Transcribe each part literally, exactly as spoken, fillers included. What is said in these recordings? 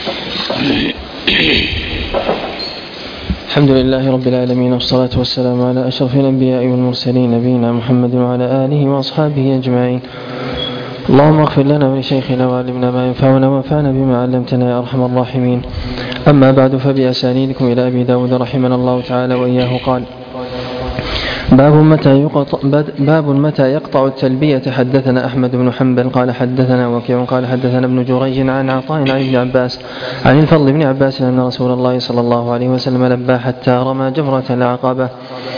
الحمد لله رب العالمين، والصلاة والسلام على أشرف الأنبياء والمرسلين، نبينا محمد وعلى آله وأصحابه أجمعين. اللهم اغفر لنا ولشيخنا وعلمنا ما ينفعنا وانفعنا بما علمتنا يا أرحم الراحمين. أما بعد، فبأسانيدكم إلى أبي داود رحمنا الله تعالى وإياه قال: باب متى يقطع, باب متى يقطع التلبية. حدثنا أحمد بن حنبل قال حدثنا وكيع قال حدثنا ابن جريج عن عطاء عن ابن عباس عن الفضل بن عباس أن رسول الله صلى الله عليه وسلم لبى حتى رمى جمرة العقبة.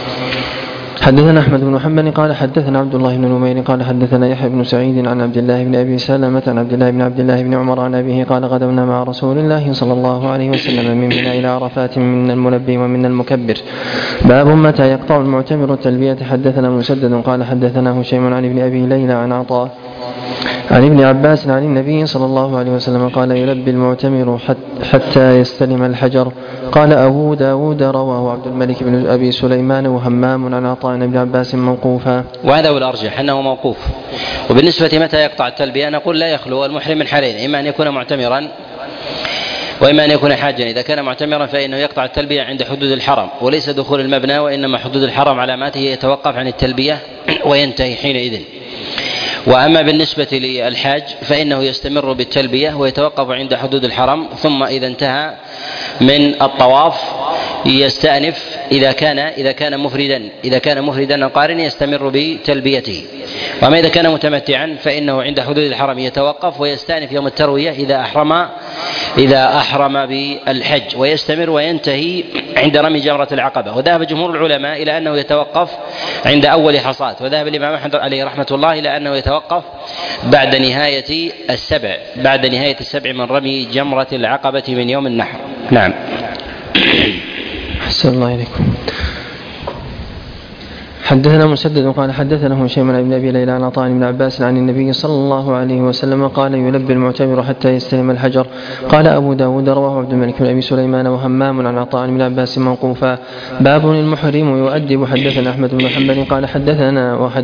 حدثنا أحمد بن حنبل قال حدثنا عبد الله بن نمير قال حدثنا يحيى بن سعيد عن عبد الله بن أبي سلمة عن عبد الله بن عبد الله بن عمر عن أبيه قال: غدونا مع رسول الله صلى الله عليه وسلم من منى إلى عرفات من الملبي ومن المكبر. باب متى يقطع المعتمر التلبية. حدثنا مسدد قال حدثنا هشيم عن ابن أبي ليلى عن عطاء عن ابن عباس عن النبي صلى الله عليه وسلم قال: يلبي المعتمر حتى يستلم الحجر. قال أبو داود: رواه عبد الملك بن أبي سليمان وهمام عن عطاء عن ابن عباس موقوفا. وهذا هو الأرجح أنه موقوف. وبالنسبة متى يقطع التلبية نقول: لا يخلو المحرم من حالين: إما أن يكون معتمرا وإما أن يكون حاجا. إذا كان معتمرا فإنه يقطع التلبية عند حدود الحرم وليس دخول المبنى، وإنما حدود الحرم علاماته يتوقف عن التلبية وينتهي حينئذ. وأما بالنسبة للحاج فإنه يستمر بالتلبية ويتوقف عند حدود الحرم، ثم إذا انتهى من الطواف يستأنف إذا كان إذا كان مفردا إذا كان مفردا قارن يستمر بتلبيته. وأما إذا كان متمتعا فإنه عند حدود الحرم يتوقف ويستأنف يوم التروية إذا أحرم إذا أحرم بالحج، ويستمر وينتهي عند رمي جمرة العقبة. وذهب جمهور العلماء إلى أنه يتوقف عند أول حصاة، وذهب الإمام أحمد عليه رحمة الله إلى أنه يتوقف بعد نهاية السبع بعد نهاية السبع من رمي جمرة العقبة من يوم النحر. نعم. أحسن الله إليكم. حدثنا مسدد قال حدثنا هشيم بن أبي ليلى عن عطاء بن عباس عن النبي صلى الله عليه وسلم قال: يلبي المعتمر حتى يستلم الحجر. قال أبو داود: رواه عبد الملك بن أبي سليمان وهمام عن عطاء بن عباس موقوفا. باب المحرم يؤدب. حدثنا أحمد بن حنبل قال حدثنا وحد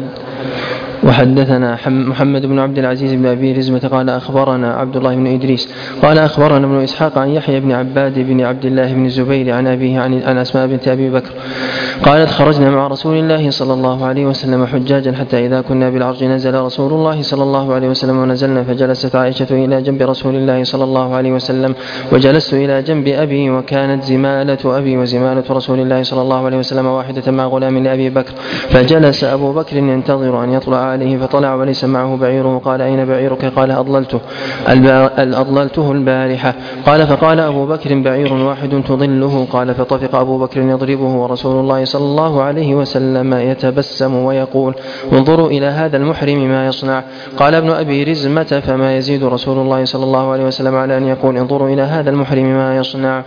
وحدثنا محمد بن عبد العزيز بن أبي رزمة قال أخبرنا عبد الله بن إدريس قال أخبرنا ابن إسحاق عن يحيى بن عباد بن عبد الله بن الزبير عن أبيه عن أسماء بنت أبي بكر قالت: خرجنا مع رسول الله صلى الله عليه وسلم حجاجا حتى إذا كنا بالعرج نزل رسول الله صلى الله عليه وسلم ونزلنا، فجلست عائشة إلى جنب رسول الله صلى الله عليه وسلم وجلست إلى جنب أبي، وكانت زمالة أبي وزمالة رسول الله صلى الله عليه وسلم واحدة مع غلام لأبي بكر، فجلس أبو بكر ينتظر أن يطلع عليه فطلع وليس معه بعيره. قال: أين بعيرك؟ قال: أضللته أضللته البارحة. قال: فقال أبو بكر: بعير واحد تضله. قال: فطفق أبو بكر يضربه ورسول الله صلى الله عليه وسلم يتبسم ويقول: انظروا إلى هذا المحرم ما يصنع. قال ابن أبي رزمة: فما يزيد رسول الله صلى الله عليه وسلم على أن يقول: انظروا إلى هذا المحرم ما يصنع.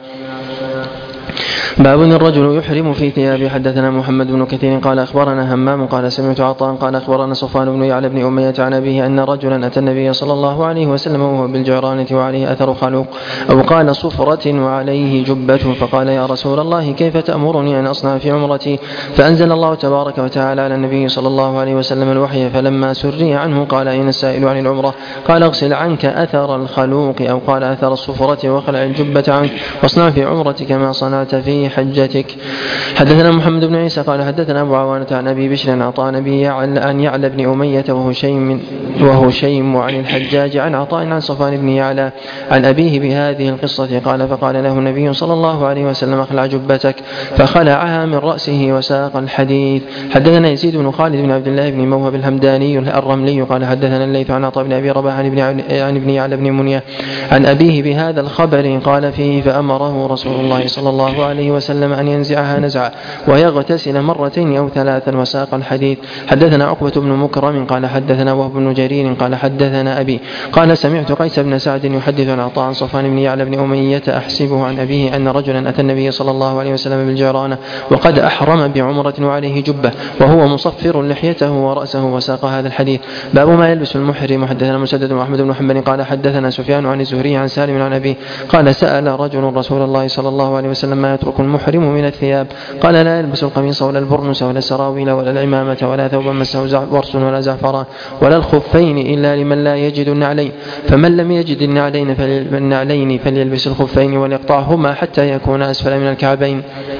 باب الرجل يحرم في ثيابه. حدثنا محمد بن كثير قال أخبرنا همام قال سمعت عطاء قال أخبرنا صفوان بن يعلى بن أمية عن أبيه أن رجلا أتى النبي صلى الله عليه وسلم وهو بالجعرانة وعليه أثر خلوق أو قال صفرة وعليه جبة، فقال: يا رسول الله كيف تأمرني أن أصنع في عمرتي؟ فأنزل الله تبارك وتعالى على النبي صلى الله عليه وسلم الوحي، فلما سري عنه قال: أين السائل عن العمرة؟ قال: اغسل عنك أثر الخلوق أو قال أثر الصفرة وخلع الجبة عنك واصنع في عمرتك ما صنعت في حجتك. حدثنا محمد بن عيسى قال حدثنا أبو عوانة عن أبي بشر عن عطاء نبي عن يعلى بن أمية وهشيم وهشيم عن الحجاج عن عطاء عن صفوان بن يعلى عن أبيه بهذه القصة. قال: فقال له النبي صلى الله عليه وسلم: اخلع جبتك، فخلعها من رأسه وساق الحديث. حدثنا يزيد بن خالد بن عبد الله بن موهب الهمداني الرملي قال حدثنا الليث عن عطاء بن أبي رباح عن ابن يعلى بن منية عن أبيه بهذا الخبر قال فيه: فأمره رسول الله صلى الله عليه وسلم أن ينزعها نزعا ويغتسل مرتين أو ثلاثا وساق الحديث. حدثنا عقبة بن مكرم قال حدثنا وهب بن جرير قال حدثنا أبي قال سمعت قيس بن سعد يحدث عن عطاء عن صفوان بن يعلى بن أمية أحسبه عن أبيه أن رجلا أتى النبي صلى الله عليه وسلم بالجعرانة وقد أحرم بعمرة وعليه جبة وهو مصفر لحيته ورأسه وساق هذا الحديث. باب ما يلبس المحرم. حدثنا مسدد وأحمد بن حنبل قال حدثنا سفيان عن الزهري عن سالم عن أبيه قال: سأل رجل رسول الله صلى الله عليه وسلم: ما يترك المحرم من الثياب. قال لا يلبس القميص ولا البرنس ولا السراويل ولا العمامة ولا ثوبا مسه ورس ولا زعفران ولا الخفين إلا لمن لا يجد النعلين، فمن لم يجد النعلين فالنعلين فليلبس الخفين وليقطعهما حتى يكون أسفل من الكعبين.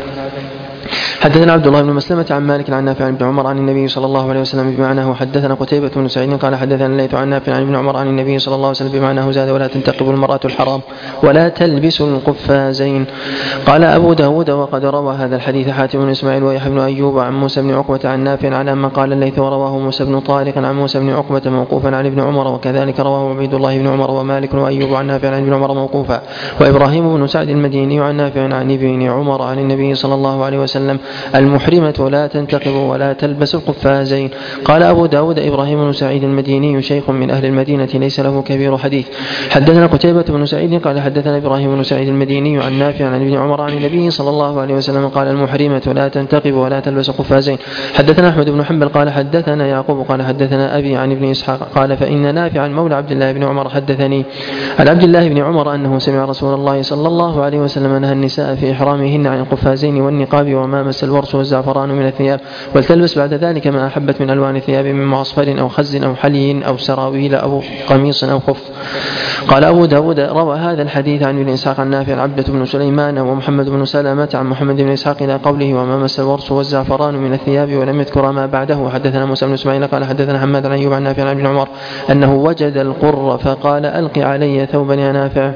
حدثنا عبد الله بن مسلمة عن مالك عن نافع عن ابن عمر عن النبي صلى الله عليه وسلم بمعناه. حدثنا قتيبة بن سعيد قال حدثنا الليث عن نافع عن ابن عمر عن النبي صلى الله عليه وسلم بمعناه زاد ولا تنتقب المرأة الحرام ولا تلبس القفازين. قال أبو داود وقد روى هذا الحديث حاتم بن إسماعيل ويحيى بن أيوب عن موسى بن عقبة عن نافع على ما قال الليث، ورواه موسى بن طارق عن موسى بن عقبة موقوفا عن ابن عمر، وكذلك رواه عبيد الله بن عمر ومالك وأيوب عن نافع عن ابن عمر موقوفا، وإبراهيم بن سعد المديني عن نافع عن ابن عمر عن النبي صلى الله عليه وسلم المحرمة لا تنتقب ولا تلبس القفازين. قال أبو داود إبراهيم بن سعيد المديني شيخ من أهل المدينة ليس له كبير حديث. حدثنا قتيبة بن سعيد قال حدثنا إبراهيم بن سعيد المديني عن نافع عن ابن عمر عن النبي صلى الله عليه وسلم قال المحرمة لا تنتقب ولا تلبس القفازين. حدثنا أحمد بن حنبل قال حدثنا يعقوب قال حدثنا أبي عن ابن إسحاق قال فإن نافعا مولى عبد الله بن عمر حدثني عن عبد الله بن عمر أنه سمع رسول الله صلى الله عليه وسلم نهى النساء في إحرامهن عن القفازين والنقاب وما مس الورس والزعفران من الثياب، ولتلبس بعد ذلك ما أحبت من ألوان الثياب من معصفر أو خز أو حلي أو سراويل أو قميص أو خف. قال أبو داود روى هذا الحديث عن ابن إسحاق عن نافع عبدة بن سليمان ومحمد بن سلامة عن محمد بن إسحاق إلى قوله وما مس الورس والزعفران من الثياب ولم يذكر ما بعده. حدثنا موسى بن إسماعيل قال حدثنا حماد عن أيوب عن نافع عن ابن عمر أنه وجد القر فقال ألق علي ثوبا يا نافع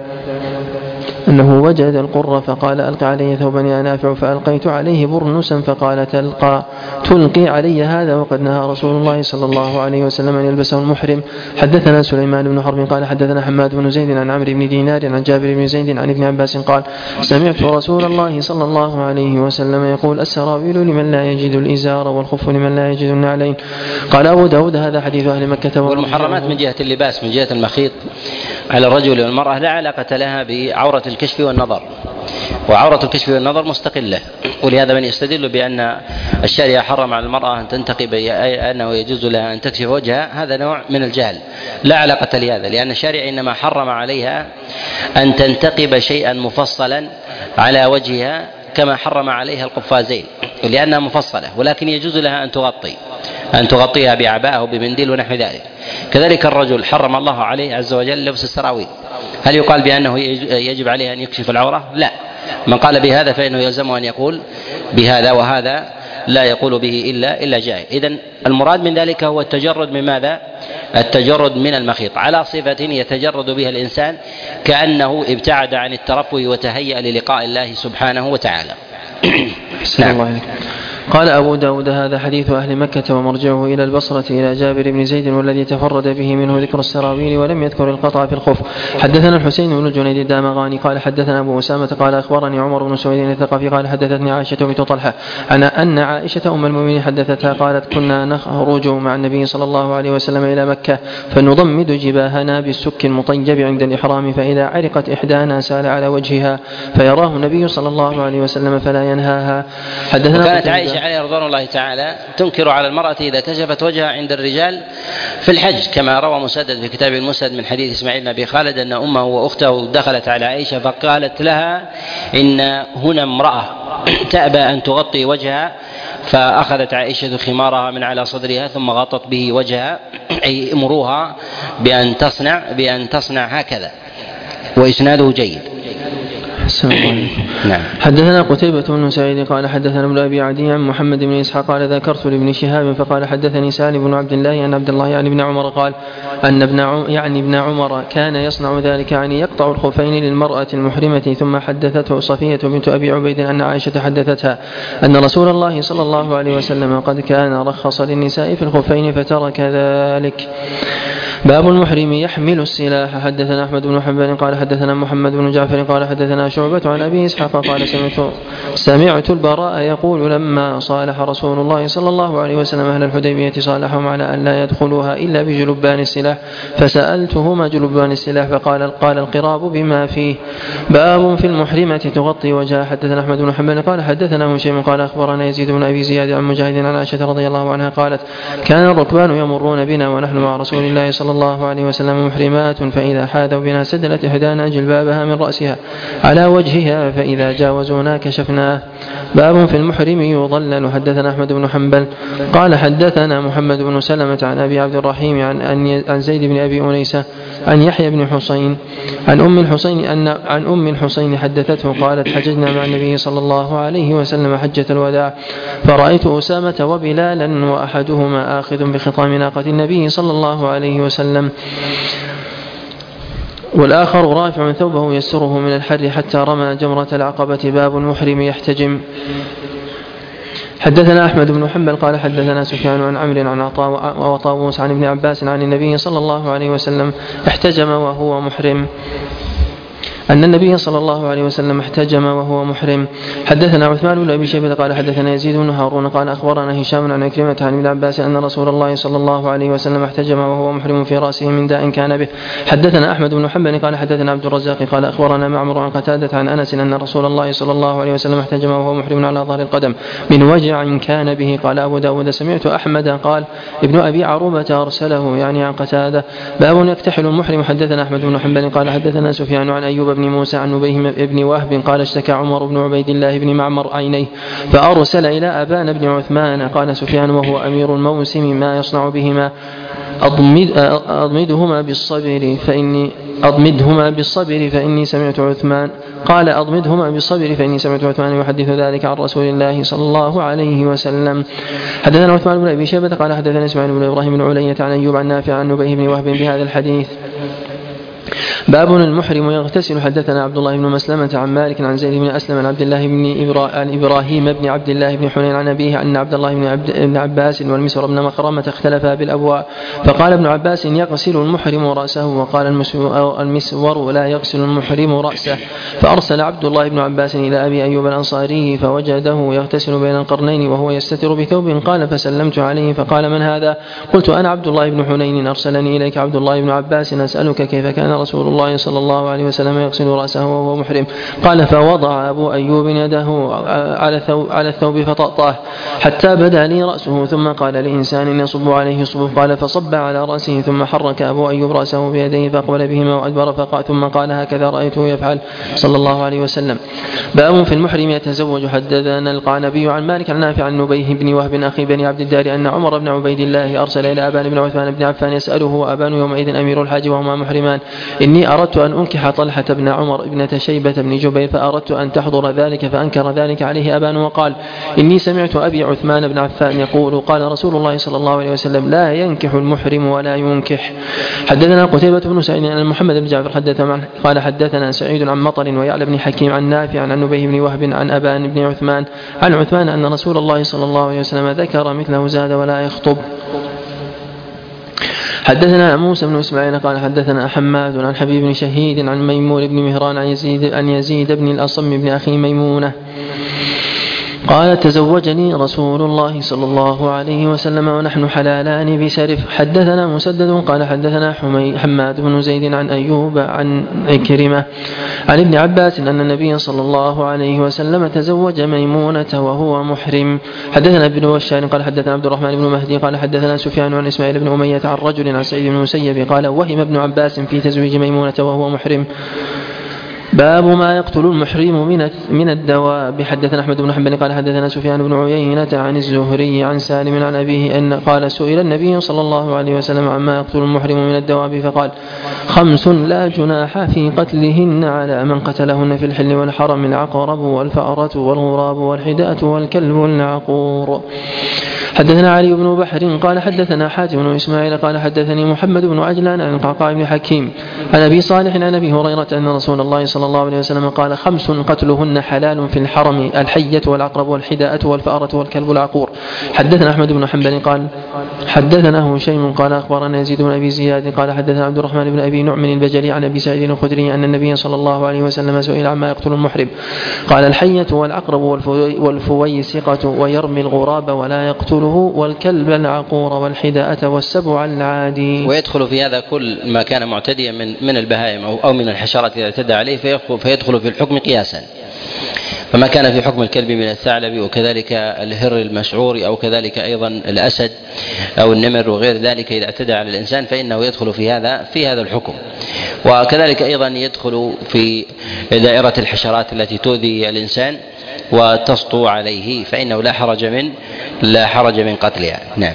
أنه وجد القر فقال ألقى علي ثوبا يا نافع فألقيت عليه برنسا فقال تلقى تلقي علي هذا وقد نهى رسول الله صلى الله عليه وسلم أن يلبسه المحرم. حدثنا سليمان بن حرب قال حدثنا حماد بن زيد عن عمرو بن دينار عن جابر بن زيد عن ابن عباس قال سمعت رسول الله صلى الله عليه وسلم يقول السراويل لمن لا يجد الإزار والخف لمن لا يجد النعلين. قال أبو داود هذا حديث أهل مكة. والمحرمات من جهة اللباس من جهة المخيط على الرجل والمرأة لا علاقة لها بعورة الكشف والنظر، وعورة الكشف والنظر مستقلة، ولهذا من يستدل بأن الشارع حرم على المرأة أن تنتقب أنه يجوز لها أن تكشف وجهها هذا نوع من الجهل، لا علاقة لهذا، لأن الشارع إنما حرم عليها أن تنتقب شيئا مفصلا على وجهها كما حرم عليها القفازين لأنها مفصلة، ولكن يجوز لها أن تغطي أن تغطيها بعباءة أو بمنديل ونحو ذلك. كذلك الرجل حرم الله عليه عز وجل لبس السراويل، هل يقال بأنه يجب عليه أن يكشف العورة؟ لا، من قال بهذا فإنه يلزمه أن يقول بهذا، وهذا لا يقول به إلا إلا جاهل. إذن المراد من ذلك هو التجرد من ماذا؟ التجرد من المخيط على صفة يتجرد بها الإنسان كأنه ابتعد عن الترفه وتهيأ للقاء الله سبحانه وتعالى. نعم. قال أبو داود هذا حديث أهل مكة ومرجعه إلى البصرة إلى جابر بن زيد والذي تفرد به منه ذكر السراويل ولم يذكر القطع في الخف. حدثنا الحسين بن جنيد الدامغاني قال حدثنا أبو أسامة قال أخبرني عمر بن سويد الثقفي قال حدثتني عائشة بنت طلحة عن أن عائشة أم المؤمنين حدثتها قالت كنا نخرج مع النبي صلى الله عليه وسلم إلى مكة فنضمد جباهنا بالسك المطيب عند الإحرام، فإذا عرقت إحدانا سال على وجهها فيراه النبي صلى الله عليه وسلم فلا ينهاها. حدثنا كانت عائشة عليه رضوان الله تعالى تنكر على المرأة إذا كشفت وجهها عند الرجال في الحج، كما روى مسدد في كتاب المسند من حديث إسماعيل بن أبي خالد أن أمه وأخته دخلت على عائشة فقالت لها إن هنا امرأة تأبى أن تغطي وجهها، فأخذت عائشة خمارها من على صدرها ثم غطت به وجهها، أي امروها بأن تصنع بأن تصنع هكذا. وإسناده جيد. نعم. حدثنا قتيبة بن سعيد قال حدثنا ابن أبي عدي عن محمد بن إسحاق قال ذكرت لابن شهاب فقال حدثني سالم بن عبد الله أن عبد الله يعني ابن عمر قال أن ابن يعني ابن عمر كان يصنع ذلك، يعني يقطع الخفين للمرأة المحرمة. ثم حدثته صفية بنت أبي عبيد أن عائشة حدثتها أن رسول الله صلى الله عليه وسلم قد كان رخص للنساء في الخفين فترك ذلك. باب المحرم يحمل السلاح. حدثنا أحمد بن حنبل قال حدثنا محمد بن جعفر قال حدثنا شعبة عن أبي إسحاق قال سمعت سمعت البراء يقول لما صالح رسول الله صلى الله عليه وسلم أهل الحديبية صالحهم على أن لا يدخلوها إلا بجلبان السلاح السلاح فسألته ما جلبان السلاح فقال قال القراب بما فيه. باب في المحرمة تغطي وجهها. حدثنا أحمد بن حنبل قال حدثنا هشيم قال أخبرنا يزيد بن أبي زياد عن مجاهد عن عائشة رضي الله عنها قالت كان الركبان يمرون بنا ونحن مع رسول الله صلى الله عليه وسلم محرمات فإذا حاذوا بنا سدلت إحدانا جلبابها من رأسها على وجهها فإذا جاوزونا كشفناه. باب في المحرم يضلل. حدثنا أحمد بن حنبل قال حدثنا محمد بن سلمة عن أبي عبد الرحيم عن, عن زيد بن أبي أنيسة عن يحيى بن حسين عن أم الحسين أن عن أم الحسين حدثته قالت حججنا مع النبي صلى الله عليه وسلم حجة الوداع فرأيت أسامة وبلالا وأحدهما آخذ بخطام ناقة النبي صلى الله عليه وسلم والآخر رافع ثوبه يسره من الحر حتى رمى جمرة العقبة. باب المحرم يحتجم. حدثنا أحمد بن حنبل قال حدثنا سفيان عن عمرو عن عطاء وطاووس عن ابن عباس عن النبي صلى الله عليه وسلم احتجم وهو محرم أن النبي صلى الله عليه وسلم احتجم وهو محرم. حدثنا عثمان بن أبي شيبة قال حدثنا يزيد بن هارون قال أخبرنا هشام عن عكرمة عن ابن عباس أن رسول الله صلى الله عليه وسلم احتجم وهو محرم في رأسه من داء كان به. حدثنا أحمد بن حنبل قال حدثنا عبد الرزاق قال أخبرنا معمر عن قتادة عن أنس أن رسول الله صلى الله عليه وسلم احتجم وهو محرم على ظهر القدم من وجع كان به. قال أبو داود سمعت أحمد قال ابن أبي عروبة أرسله يعني عن قتادة. باب يكتحل المحرم. حدثنا أحمد بن حنبل قال حدثنا سفيان عن أيوب بن موسى عن نبيه بن وهب قال اشتكى عمر بن عبيد الله بن معمر عينيه فأرسل إلى أبان بن عثمان. قال سفيان وهو أمير الموسم ما يصنع بهما أضمد أضمدهما بالصبر فإني أضمدهما بالصبر فإني سمعت عثمان قال أضمدهما بالصبر فإني سمعت عثمان يحدث ذلك عن رسول الله صلى الله عليه وسلم. حدثنا عثمان بن أبي شيبة قال حدثنا إسماعيل بن إبراهيم بن علية عن أيوب عن نافع عن نبيه بن وهب بهذا الحديث. باب المحرم يغتسل. حدثنا عبد الله بن مسلمة عن مالك عن زيد بن أسلم عن عبد الله بن إبرا... عن إبراهيم بن عبد الله بن حنين عن أبيه أن عبد الله بن, عبد... بن عباس والمسور بن مخرمة اختلفا بالأبواء فقال ابن عباس يغسل المحرم رأسه وقال المسور لا يغسل المحرم رأسه. فأرسل عبد الله بن عباس إلى أبي أيوب الأنصاري فوجده يغتسل بين القرنين وهو يستتر بثوب قال فسلمت عليه فقال من هذا؟ قلت أنا عبد الله بن حنين أرسلني إليك عبد الله بن عباس أسألك كيف كان رسول الله صلى الله عليه وسلم يغسل رأسه وهو محرم. قال فوضع أبو أيوب يده على الثوب فطأطاه حتى بدا لي رأسه ثم قال لإنسان يصب عليه صبه قال فصب على رأسه ثم حرك أبو أيوب رأسه بيديه فأقبل بهما وأدبر فقال ثم قال هكذا رأيته يفعل صلى الله عليه وسلم. باب في المحرم يتزوج. حدثنا القعنبي عن مالك عن نافع عن نبيه بن وهب أخي بني عبد الدار أن عمر بن عبيد الله أرسل إلى أبان بن عثمان بن عفان يسأله وأبان يومئذ أمير الحاج وهما محرمان إني أردت أن أنكح طلحة بن عمر ابنة شيبة بن جبير فأردت أن تحضر ذلك فأنكر ذلك عليه أبان وقال إني سمعت أبي عثمان بن عفان يقول قال رسول الله صلى الله عليه وسلم لا ينكح المحرم ولا ينكح. حدثنا قتيبة بن سعيد عن محمد بن جعفر حدثنا قال حدثنا سعيد عن مطر ويعلى بن حكيم عن نافع عن نبيه بن وهب عن أبان بن عثمان عن عثمان أن رسول الله صلى الله عليه وسلم ذكر مثله زاد ولا يخطب. حدثنا موسى بن إسماعيل قال حدثنا حماد عن حبيب بن شهيد عن ميمون بن مهران عن يزيد, عن يزيد بن الأصم بن أخي ميمونة قال تزوجني رسول الله صلى الله عليه وسلم ونحن حلالان بسرف. حدثنا مسدد قال حدثنا حماد بن زيد عن أيوب عن عكرمة عن ابن عباس أن النبي صلى الله عليه وسلم تزوج ميمونة وهو محرم. حدثنا ابن بشار قال حدثنا عبد الرحمن بن مهدي قال حدثنا سفيان عن إسماعيل بن أمية عن رجل عن سعيد بن المسيب قال وهم ابن عباس في تزويج ميمونة وهو محرم. باب ما يقتل المحرم من من الدواب. حدثنا أحمد بن حنبل قال حدثنا سفيان بن عيينة عن الزهري عن سالم عن أبيه أن قال سئل النبي صلى الله عليه وسلم عما يقتل المحرم من الدواب فقال خمس لا جناح في قتلهن على من قتلهن في الحل والحرم العقرب والفأرة والغراب والحداة والكلب العقور. حدثنا علي بن بحر قال حدثنا حاتم بن إسماعيل قال حدثني محمد بن عجلان عن القعقاع بن حكيم عن أبي صالح عن أبي هريرة أن رسول الله صلى الله عليه وسلم قال خمس قتلهن حلال في الحرم: الحية والعقرب والحداءة والفأرة والكلب العقور. حدثنا أحمد بن حنبل قال حدثنا هشيم قال أخبرنا يزيد بن أبي زياد قال حدثنا عبد الرحمن بن أبي نعم البجلي عن أبي سعيد الخدري أن النبي صلى الله عليه وسلم سئل عما يقتل المحرم قال: الحية والعقرب والفويسقة ويرمي الغراب ولا يقتله، والكلب العقور والحداءة والسبع العادي. ويدخل في هذا كل ما كان معتديا من من البهائم أو من الحشرات إذا اعتدى عليه فيدخل في الحكم قياسا، فما كان في حكم الكلب من الثعلب وكذلك الهر المشعور أو كذلك أيضا الأسد أو النمر وغير ذلك إذا اعتدى على الإنسان فإنه يدخل في هذا في هذا الحكم. وكذلك أيضا يدخل في دائرة الحشرات التي تؤذي الإنسان وتسطو عليه فإنه لا حرج من لا حرج من قتلها. نعم.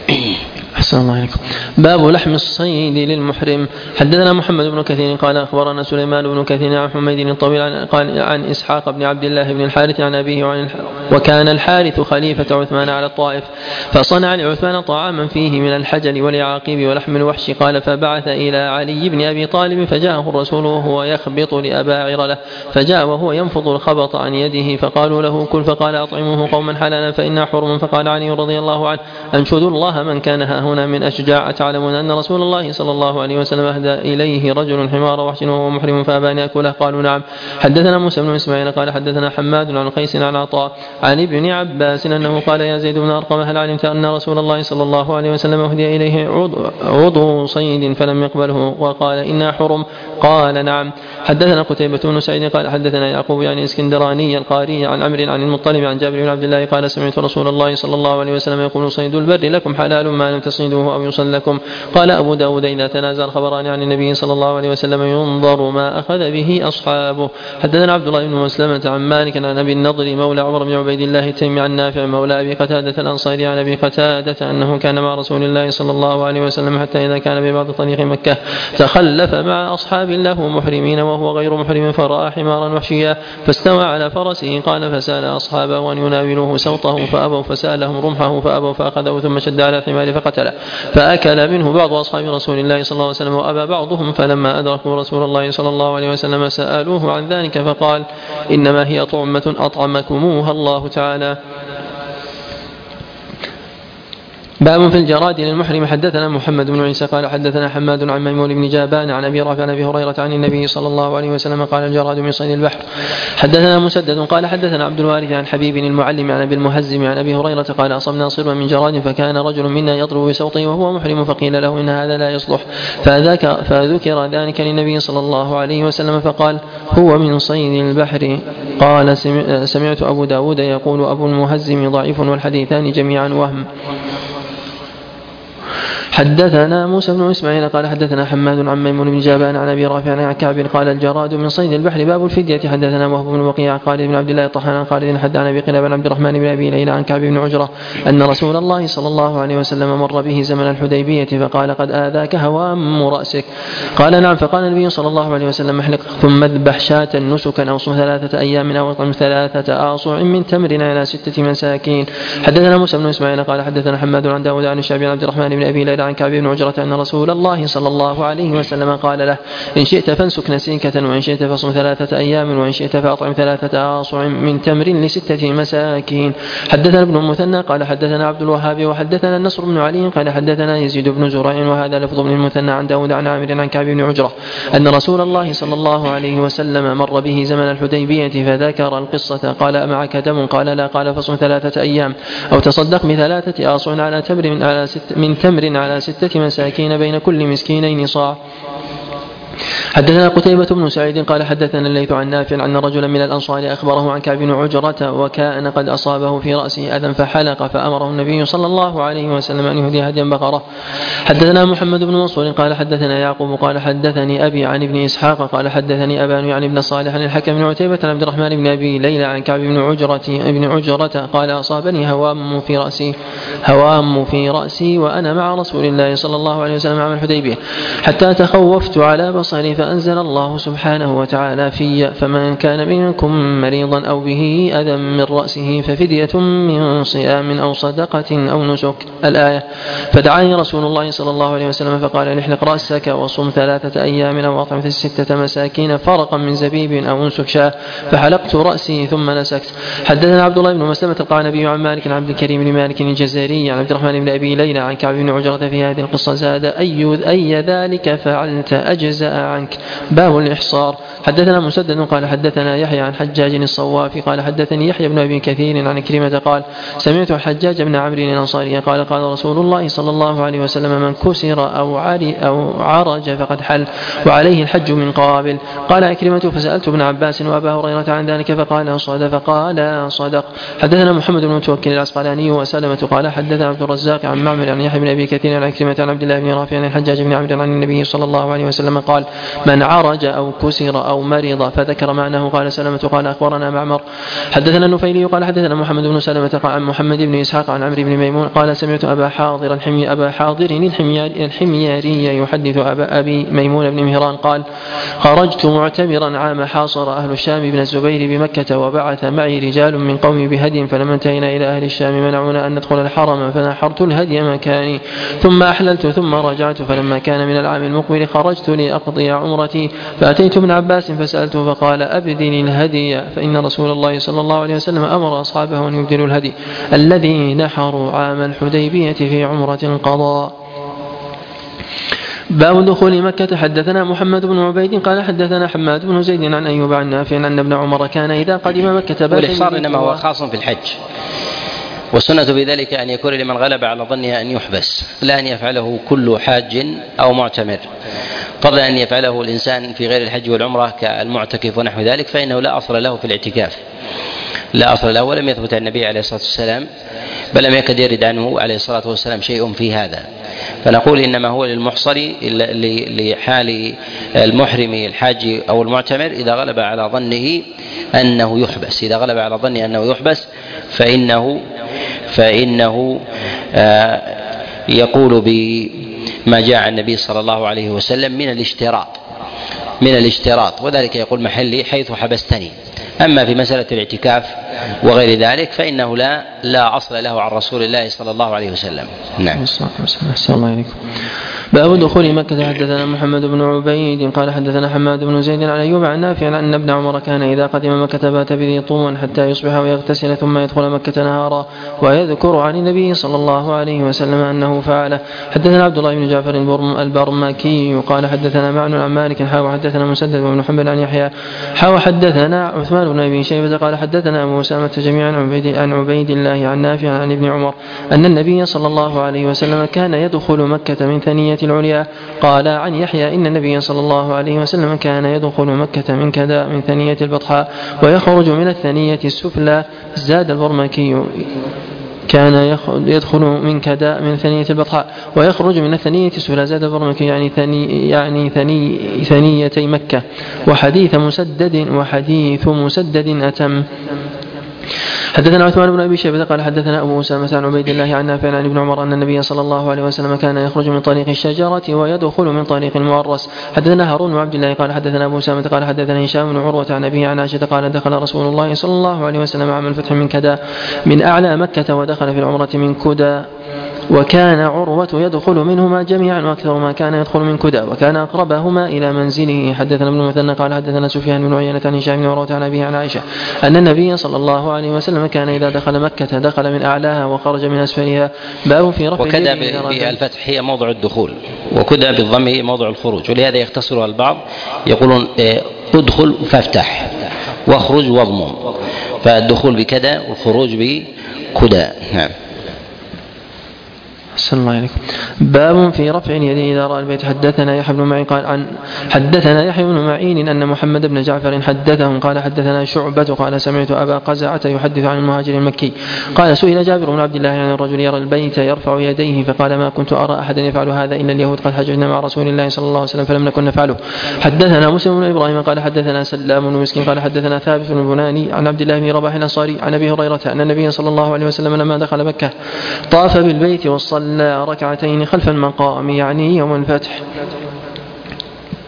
أحسن الله عليكم. باب لحم الصيد للمحرم. حدثنا محمد بن كثير قال أخبرنا سليمان بن كثير عن حميد الطويل عن, قال عن إسحاق بن عبد الله بن الحارث عن أبيه وعن وكان الحارث خليفة عثمان على الطائف، فصنع لعثمان طعاما فيه من الحجل والعاقيب ولحم الوحش. قال: فبعث إلى علي بن أبي طالب فجاءه الرسول وهو يخبط لأباعر له، فجاء وهو ينفض الخبط عن يده فقالوا له: كل. فقال: أطعموه قوما حلالا فإنا حرم. فقال علي رضي الله عنه: أنشد الله من كان ها هنا من أشجاع. أتعلمون أن رسول الله صلى الله عليه وسلم أهدى إليه رجل حمار وحش وهو محرم فأبى أن يأكله؟ قالوا: نعم. حدثنا موسى بن إسماعيل قال حدثنا حماد عن قيس عن عطاء عن ابن عباس أنه قال: يا زيد بن أرقم، هل علمت أن رسول الله صلى الله عليه وسلم أهدي إليه عضو, عضو صيد فلم يقبله وقال: إنا حرم؟ قال: نعم. حدثنا قتيبة بن سعيد قال حدثنا يعقوب يعني اسكندراني القاري عن عمرو عن المطلب عن جابر بن عبد الله قال: سمعت رسول الله صلى الله عليه وسلم يقول: صيد البر لكم حلال ما لم تصيدوه أو يصل لكم. قال أبو داود: إذا تنازع الخبران عن النبي صلى الله عليه وسلم ينظر ما أخذ به أصحابه. حدثنا عبد الله بن مسلمة عن مالك عن أبي النضر مولى عمر بن عبيد الله التيمي عن نافع مولى أبي قتادة الأنصاري عن أبي قتادة أنه كان مع رسول الله صلى الله عليه وسلم حتى إذا كان ببعض طريق مكة تخلف مع أصحاب له محرمين وهو غير محرم، فرأى حمارا وحشيا فاستوى على فرسه. قال: فسأل أصحابه أن يناولوه سوطه فأبوا، فسألهم رمحه فأبوا، فأخذه ثم شد على الحمار فقتله، فأكل منه بعض أصحاب رسول الله صلى الله عليه وسلم وأبى بعضهم. فلما أدركوا رسول الله صلى الله عليه وسلم سألوه عن ذلك فقال: إنما هي طعمة أطعمكموها الله تعالى. باب في الجراد للمحرم. حدثنا محمد بن عيسى قال حدثنا حماد عن ميمون بن جابان عن أبي رافع عن أبي هريرة عن النبي صلى الله عليه وسلم قال: الجراد من صيد البحر. حدثنا مسدد قال حدثنا عبد الوارث عن حبيب المعلم عن أبي المهزم عن أبي هريرة قال: أصبنا صرما من جراد فكان رجل منا يضرب بسوطه وهو محرم، فقيل له: إن هذا لا يصلح، فذكر ذلك للنبي صلى الله عليه وسلم فقال: هو من صيد البحر. قال: سمعت أبو داود يقول: أبو المهزم ضعيف والحديثان جميعا وهم. حدثنا موسى بن إسماعيل قال حدثنا حماد عن ميمون بن جابان عن أبي رافع عن كعب قال: الجراد من صيد البحر. باب الفدية. حدثنا وهب بن بقيع قال بن عبد الله الطحان عن خالد حدثنا أبي قلاب عن عبد الرحمن بن أبي ليلى عن كعب بن عجرة أن رسول الله صلى الله عليه وسلم مر به زمن الحديبية فقال: قد آذاك هوام رأسك؟ قال: نعم. فقال النبي صلى الله عليه وسلم: احلق ثم اذبح شاة نسكا أو صم ثلاثة أيام أو اطعم ثلاثة آصع من تمر على ستة مساكين. حدثنا موسى بن إسماعيل قال حدثنا حماد عن داود عن الشعبي عن عبد الرحمن بن أبي ليلى عن كعب بن عجرة أن رسول الله صلى الله عليه وسلم قال له: إن شئت فانسك نسيكة، وإن شئت فصم ثلاثة أيام، وإن شئت فأطعم ثلاثة آصع من تمر لستة مساكين. حدثنا ابن المثنى قال حدثنا عبد الوهاب وحدثنا النصر بن علي قال حدثنا يزيد بن زرع وهذا لفظ ابن المثنى عن داود عن عامر عن كعب بن عجرة أن رسول الله صلى الله عليه وسلم مر به زمن الحديبية فذكر القصة. قال: أمعك دم؟ قال: لا. قال: فصم ثلاثة أيام أو تصدق بثلاثة آصع على تمر من, على ست من تمر على ستة مساكين بين كل مسكينين صاع. حدثنا قتيبة بن سعيد قال حدثنا الليث عن نافع أن رجلا من الأنصار أخبره عن كعب بن عجرة وكان قد أصابه في رأسه أذى فحلق فأمره النبي صلى الله عليه وسلم أن يهدي هديا بقرة. حدثنا محمد بن منصور قال حدثنا يعقوب قال حدثني أبي عن ابن إسحاق قال حدثني أبان عن ابن صالح عن الحكم بن عتيبة عن عبد الرحمن بن أبي ليلى عن كعب بن عجرة ابن عجرة قال: أصابني هوام في رأسي هوام في رأسي وأنا مع رسول الله صلى الله عليه وسلم عام الحديبية حتى تخوفت على المحصر فأنزل الله سبحانه وتعالى في فمن كان منكم مريضا أو به أذى من رأسه ففدية من صيام أو صدقة أو نسك الآية. فدعاني رسول الله صلى الله عليه وسلم فقال احلق رأسك وصم ثلاثة أيام أو أطعم ستة مساكين فرقا من زبيب أو انسك شاة فحلقت رأسي ثم نسكت. حدثنا عبد الله بن مسلمة القعنبي عن مالك عن عبد الكريم بن مالك الجزائري عن عبد الرحمن بن أبي ليلى عن كعب بن عجرة في هذه القصة زاد أي, أي ذلك فعلت أجزأ عنك. باب الإحصار. حدثنا مسدد قال حدثنا يحيى عن حجاج الصوافي قال حدثني يحيى بن أبي كثير عن كريمة قال سمعت الحجاج بن عمرو الأنصاري قال قال رسول الله صلى الله عليه وسلم من كسر أو عري أو عرج فقد حل وعليه الحج من قابل. قال كريمة فسألت ابن عباس وأبا هريرة عن ذلك فقال صدق فقال صدق. حدثنا محمد بن متوكل العسقلاني وسلمة قال حدثنا عبد الرزاق عن معمر عن يحيى بن أبي كثير عن كريمة عن عبد الله بن رافع عن الحجاج بن عمرو عن النبي صلى الله عليه وسلم قال من عرج أو كسر أو مرض فذكر معناه. قال سلمة قال أخبرنا معمر. حدثنا النفيلي قال حدثنا محمد بن سلمة عن محمد بن إسحاق عن عمرو بن ميمون قال سمعت أبا حاضر الحمي أبا حاضر الحمياري يحدث أبا أبي ميمون بن مهران قال خرجت معتمرا عام حاصر أهل الشام بن الزبير بمكة وبعث معي رجال من قومي بهدي فلما انتهينا إلى أهل الشام منعونا أن ندخل الحرم فنحرت الهدي مكاني ثم أحللت ثم رجعت فلما كان من العام المقبل خرجت لأقضي عمرتي فأتيت ابن عباس فسألته فقال أبدل الهدي فإن رسول الله صلى الله عليه وسلم أمر أصحابه أن يبدلوا الهدي الذي نحروا عام الحديبية في عمرة القضاء. باب دخول مكة. حدثنا محمد بن عبيد قال حدثنا حماد بن زيد عن أيوب عن نافع أن ابن عمر كان إذا قدم مكة والإحصار إنما هو خاص في الحج والسنة بذلك أن يكون لمن غلب على ظنه أن يحبس لا أن يفعله كل حاج أو معتمر قبل أن يفعله الإنسان في غير الحج والعمرة كالمعتكف ونحو ذلك فإنه لا أصل له في الاعتكاف لا أصل له ولم يثبت عن النبي عليه الصلاة والسلام بل لم يكد يرد عنه عليه الصلاة والسلام شيء في هذا. فنقول إنما هو للمحصر لحال المحرم الحاج أو المعتمر إذا غلب على ظنه أنه يحبس إذا غلب على ظنه أنه يحبس فإنه فإنه آه يقول بما جاء عن النبي صلى الله عليه وسلم من الاشتراط من الاشتراط وذلك يقول محلي حيث حبستني. أما في مسألة الاعتكاف وغير ذلك فإنه لا لا أصل له عن رسول الله صلى الله عليه وسلم. نعم. أحسن الله عليكم. باب دخول مكة. حدثنا محمد بن عبيد قال حدثنا حماد بن زيد عن أيوب عن نافع أن ابن عمر كان إذا قدم مكة بات بذي طوى حتى يصبح ويغتسل ثم يدخل مكة نهارا ويذكر عن النبي صلى الله عليه وسلم أنه فعله. حدثنا عبد الله بن جعفر البرمكي قال حدثنا معن عن مالك حاوى حدثنا مسدد بن حنبل عن يحيى حاوى حدثنا عثمان بن أبي شيبة قال حدثنا أبو أسامة جميعا عن عبيد الله عن نافع عن ابن عمر أن النبي صلى الله عليه وسلم كان يدخل مكة من ثنية العليا. قال عن يحيى إن النبي صلى الله عليه وسلم كان يدخل مكة من كذا من ثنية البطحاء ويخرج من الثنية السفلى. زاد البرمكي كان يدخل من كذا من ثنية البطحاء ويخرج من الثنية السفلى. زاد البرمكي يعني ثني يعني ثني ثنيتي مكة. وحديث مسدد وحديث مسدد أتم. حدثنا عثمان بن أبي شيبة قال حدثنا أبو أسامة عن عبيد الله عن نافع عن ابن عمر أن النبي صلى الله عليه وسلم كان يخرج من طريق الشجرة ويدخل من طريق المعرس. حدثنا هارون بن عبد الله قال حدثنا أبو أسامة قال حدثنا هشام بن عروة عن أبيه عن عائشة قال دخل رسول الله صلى الله عليه وسلم عام الفتح من كدا من أعلى مكة ودخل في العمرة من كدى وكان عروة يدخل منهما جميعا وأكثر ما كان يدخل من كدى وكان أقربهما إلى منزله. حدثنا ابن مثنى قال حدثنا سفيان بن عيينة عن هشام بن عروة عن أبيه عن عائشة أن النبي صلى الله عليه وسلم كان إذا دخل مكة دخل من أعلاها وخرج من أسفلها. باب في رفع وكذا بالفتح هي موضع الدخول وكذا بالضم هي موضع الخروج ولهذا يختصرها البعض يقولون ادخل فافتح واخرج واضمم فالدخول بكذا والخروج بكذا. نعم. صلى الله عليكم. باب في رفع اليد إذا رأى البيت. حدثنا يحيى بن معين قال عن حدثنا يحيى بن معين أن محمد بن جعفر حدثهم قال حدثنا شعبة قال سمعت أبا قزعة يحدث عن المهاجر المكي قال سئل جابر بن عبد الله عن الرجل يرى البيت يرفع يديه فقال ما كنت أرى أحدا يفعل هذا إلا اليهود قد حججنا مع رسول الله صلى الله عليه وسلم فلم نكن نفعله. حدثنا مسلم بن إبراهيم قال حدثنا سلام بن مسكين قال حدثنا ثابت بن البناني عن عبد الله بن رباح الأنصاري عن أبي هريرة أن النبي صلى الله عليه وسلم لما دخل مكة طاف بالبيت وصلى ركعتين خلف المقام يعني يوم الفتح.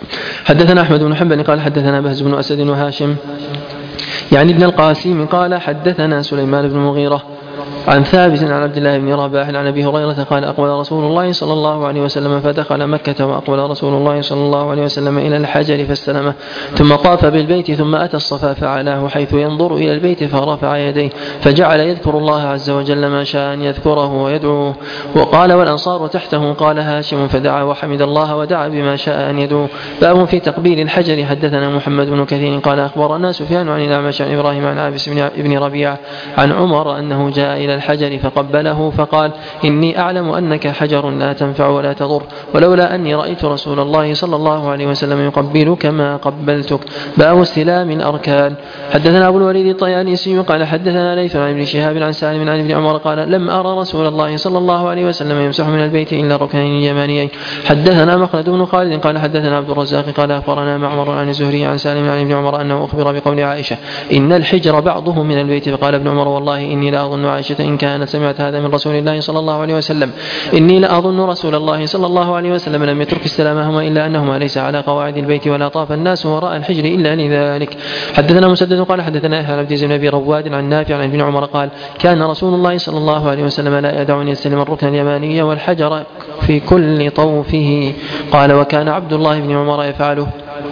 حدثنا أحمد بن حنبل قال حدثنا بهز بن أسد وهاشم يعني ابن القاسم قال حدثنا سليمان بن المغيرة عن ثابت عن عبد الله بن رباح عن أبي هريرة قال أقبل رسول الله صلى الله عليه وسلم فدخل مكة وأقبل رسول الله صلى الله عليه وسلم إلى الحجر فاستلمه ثم طاف بالبيت ثم أتى الصفا فعلاه حيث ينظر إلى البيت فرفع يديه فجعل يذكر الله عز وجل ما شاء أن يذكره ويدعوه وقال والأنصار تحته قال هاشم فدعا وحمد الله ودعا بما شاء أن يدعوه. باب في تقبيل الحجر. حدثنا محمد بن كثير قال أخبرنا سفيان عن الأعمش عن إبراهيم عن عابس بن ربيعة عن عمر أنه جاء إلى الحجر فقبله فقال إني أعلم أنك حجر لا تنفع ولا تضر ولولا أني رأيت رسول الله صلى الله عليه وسلم يقبلك ما قبلتك. باب استلام الأركان. حدثنا أبو الوليد الطيالسي قال حدثنا ليث عن ابن شهاب عن سالم عن ابن عمر قال لم أرى رسول الله صلى الله عليه وسلم يمسح من البيت إلا ركنين يمانيين. حدثنا مخلد بن خالد قال حدثنا عبد الرزاق قال أخبرنا معمر عن الزهري عن سالم عن ابن عمر أنه أخبر بقول عائشة إن الحجر بعضه من البيت فقال ابن عمر والله إني لا أظن عائشة إن كانت سمعت هذا من رسول الله صلى الله عليه وسلم إني لا أظن رسول الله صلى الله عليه وسلم لم يترك استلامهما إلا أنهما ليس على قواعد البيت ولا طاف الناس وراء الحجر إلا لذلك. حدثنا مسدد قال حدثنا أهل عبد بن أبي رواد عن نافع عن ابن عمر قال كان رسول الله صلى الله عليه وسلم لا يدع أن يستلم الركن اليماني والحجر في كل طوفه. قال وكان عبد الله بن عمر يفعله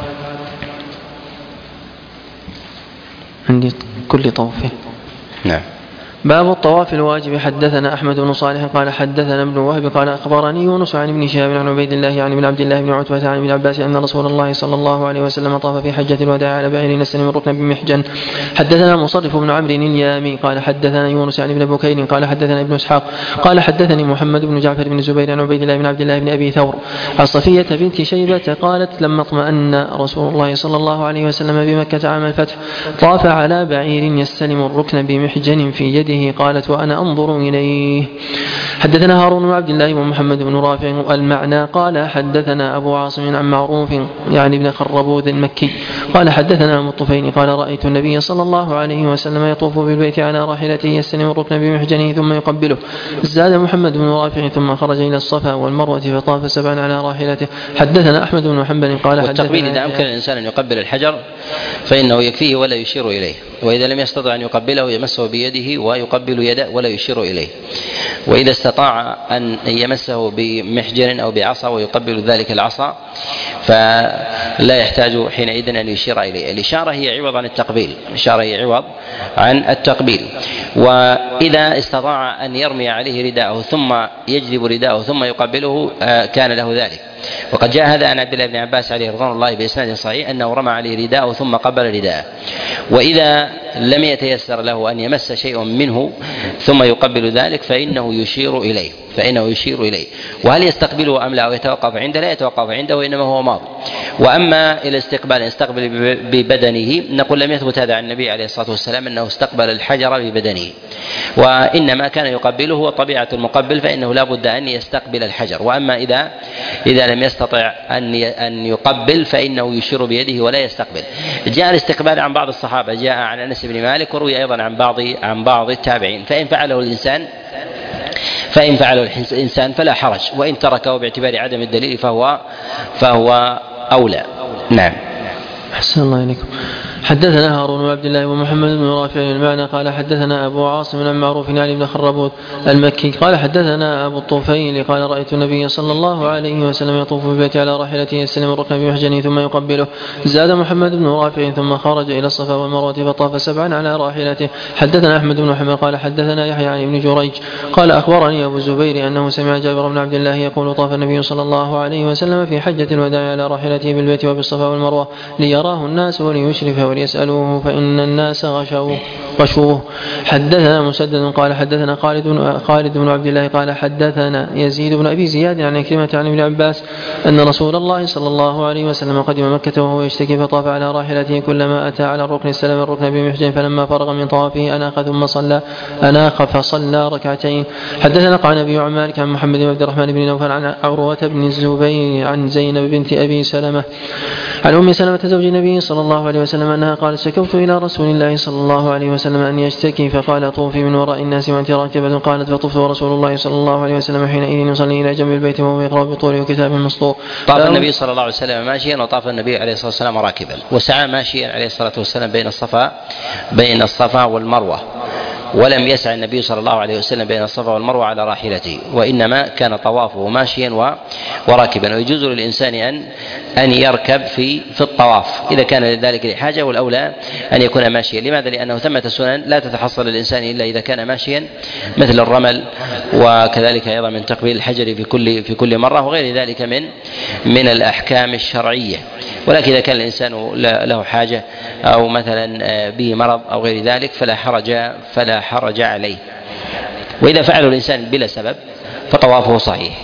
عند كل طوفه. نعم. باب الطواف الواجب. حدثنا أحمد بن صالح قال حدثنا ابن وهب قال أخبرني يونس عن ابن شهاب عن عبيد الله عن ابن عبد الله بن عتبة عن ابن عباس أن رسول الله صلى الله عليه وسلم طاف في حجة الوداع على بعير يستلم الركن بمحجن. حدثنا مصرف بن عمرو اليامي قال حدثنا يونس عن ابن بكير قال حدثنا ابن اسحاق قال حدثني محمد بن جعفر بن الزبير عن عبيد الله بن عبد الله بن أبي ثور عن صفية بنت شيبة قالت لما اطمأن رسول الله صلى الله عليه وسلم بمكة عام الفتح طاف على بعير يستلم الركن بمحجن في يده قالت وأنا أنظر إليه. حدثنا هارون بن عبد الله ومحمد بن رافع المعنى قال حدثنا أبو عاصم عن معروف يعني ابن خربوذ المكي قال حدثنا مطفين قال رأيت النبي صلى الله عليه وسلم يطوف بالبيت على راحلته يستلم الركن بمحجنه ثم يقبله. زاد محمد بن رافع ثم خرج إلى الصفا والمروة فطاف سبعا على راحلته. حدثنا أحمد بن حنبل قال والتقبيل إذا أمكن الإنسان أن يقبل الحجر فإنه يكفيه ولا يشير إليه وإذا لم يستطع أن يقبله يمسه بيده ويقبل يده ولا يشير إليه وإذا استطاع أن يمسه بمحجر أو بعصا ويقبل ذلك العصا فلا يحتاج حينئذ أن يشير إليه. الإشارة هي عوض عن التقبيل الإشارة هي عوض عن التقبيل. وإذا استطاع أن يرمي عليه رداءه ثم يجذب رداءه ثم يقبله كان له ذلك. وقد جاء هذا عن عبد الله بن عباس عليه رضوان الله بإسناد صحيح أنه رمى عليه رداءه ثم قبل رداءه. وإذا لم يتيسر له أن يمس شيء منه ثم يقبل ذلك فإنه يشير إليه فإنه يشير إليه. وهل يستقبله أم لا أو يتوقف عنده؟ لا يتوقف عنده وإنما هو ماض. وأما إلى استقبال يستقبل ببدنه نقول لم يثبت هذا عن النبي عليه الصلاة والسلام أنه استقبل الحجر ببدنه وإنما كان يقبله وطبيعة المقبل فإنه لا بد أن يستقبل الحجر. وأما إذا إذا لم يستطع أن أن يقبل فإنه يشير بيده ولا يستقبل. جاء الاستقبال عن بعض الصحابة جاء عن أنس بن مالك وروي أيضا عن بعض عن بعض التابعين فإن فعله الإنسان فإن فعله الإنسان فلا حرج وإن تركه باعتبار عدم الدليل فهو فهو أولى. نعم. أحسن الله إليكم. حدثنا هارون بن عبد الله ومحمد بن رافع المعنى قال حدثنا أبو عاصم عن معروف يعني بن خربوت المكي قال حدثنا أبو الطفيل قال رأيت النبي صلى الله عليه وسلم يطوف بالبيت على راحلته يستلم الركن بمحجنه ثم يقبله. زاد محمد بن رافع ثم خرج إلى الصفا والمروة فطاف سبعا على راحلته. حدثنا أحمد بن حنبل قال حدثنا يحيى عن ابن جريج قال أخبرني أبو الزبير أنه سمع جابر بن عبد الله يقول طاف النبي صلى الله عليه وسلم في حجة الوداع على راحلته بالبيت وبالصفا والمروة ليراه الناس وليشرفه وليسألوه فإن الناس غشوه غشوه. حدثنا مسدد قال حدثنا خالد خالد بن عبد الله قال حدثنا يزيد بن أبي زياد عن كلمة عن ابن عباس أن رسول الله صلى الله عليه وسلم قدم مكة وهو يشتكي فطاف على راحلته كلما أتى على الركن استلم الركن بمحجن فلما فرغ من طوافه أناخ ثم صلى أناخ فصلى ركعتين. حدثنا قال أبي عمالك عن محمد بن عبد الرحمن بن نوفل عن عروة بن الزبير عن زينب بنت أبي سلمة عن أم سلمة زوج النبي صلى الله عليه وسلم أنها قالت شكوت إلى رسول الله صلى الله عليه وسلم وسلم أن يشتكي فقال طوفي من وراء الناس وأنت راكبة. قالت فطفت ورسول الله صلى الله عليه وسلم حينئذ يصلي إلى جنب البيت وهو يقرأ بطول وكتاب مسطور. طاف النبي صلى الله عليه وسلم ماشيا وطاف النبي عليه الصلاة والسلام راكبا وسعى ماشيا عليه الصلاة والسلام بين الصفا بين الصفا والمروة، ولم يسعى النبي صلى الله عليه وسلم بين الصفا والمروة على راحلته، وإنما كان طوافه ماشيا وراكبا. ويجوز للإنسان أن أن يركب في في الطواف إذا كان ذلك لحاجة، والأولى أن يكون ماشيا. لماذا؟ لأنه ثمة سنن لا تتحصل للإنسان إلا إذا كان ماشيا، مثل الرمل، وكذلك أيضا من تقبيل الحجر في كل في كل مرة، وغير ذلك من من الأحكام الشرعية. ولكن إذا كان الإنسان له حاجة أو مثلا به مرض أو غير ذلك فلا حرج فلا حرج عليه. وإذا فعله الإنسان بلا سبب فطوافه صحيح.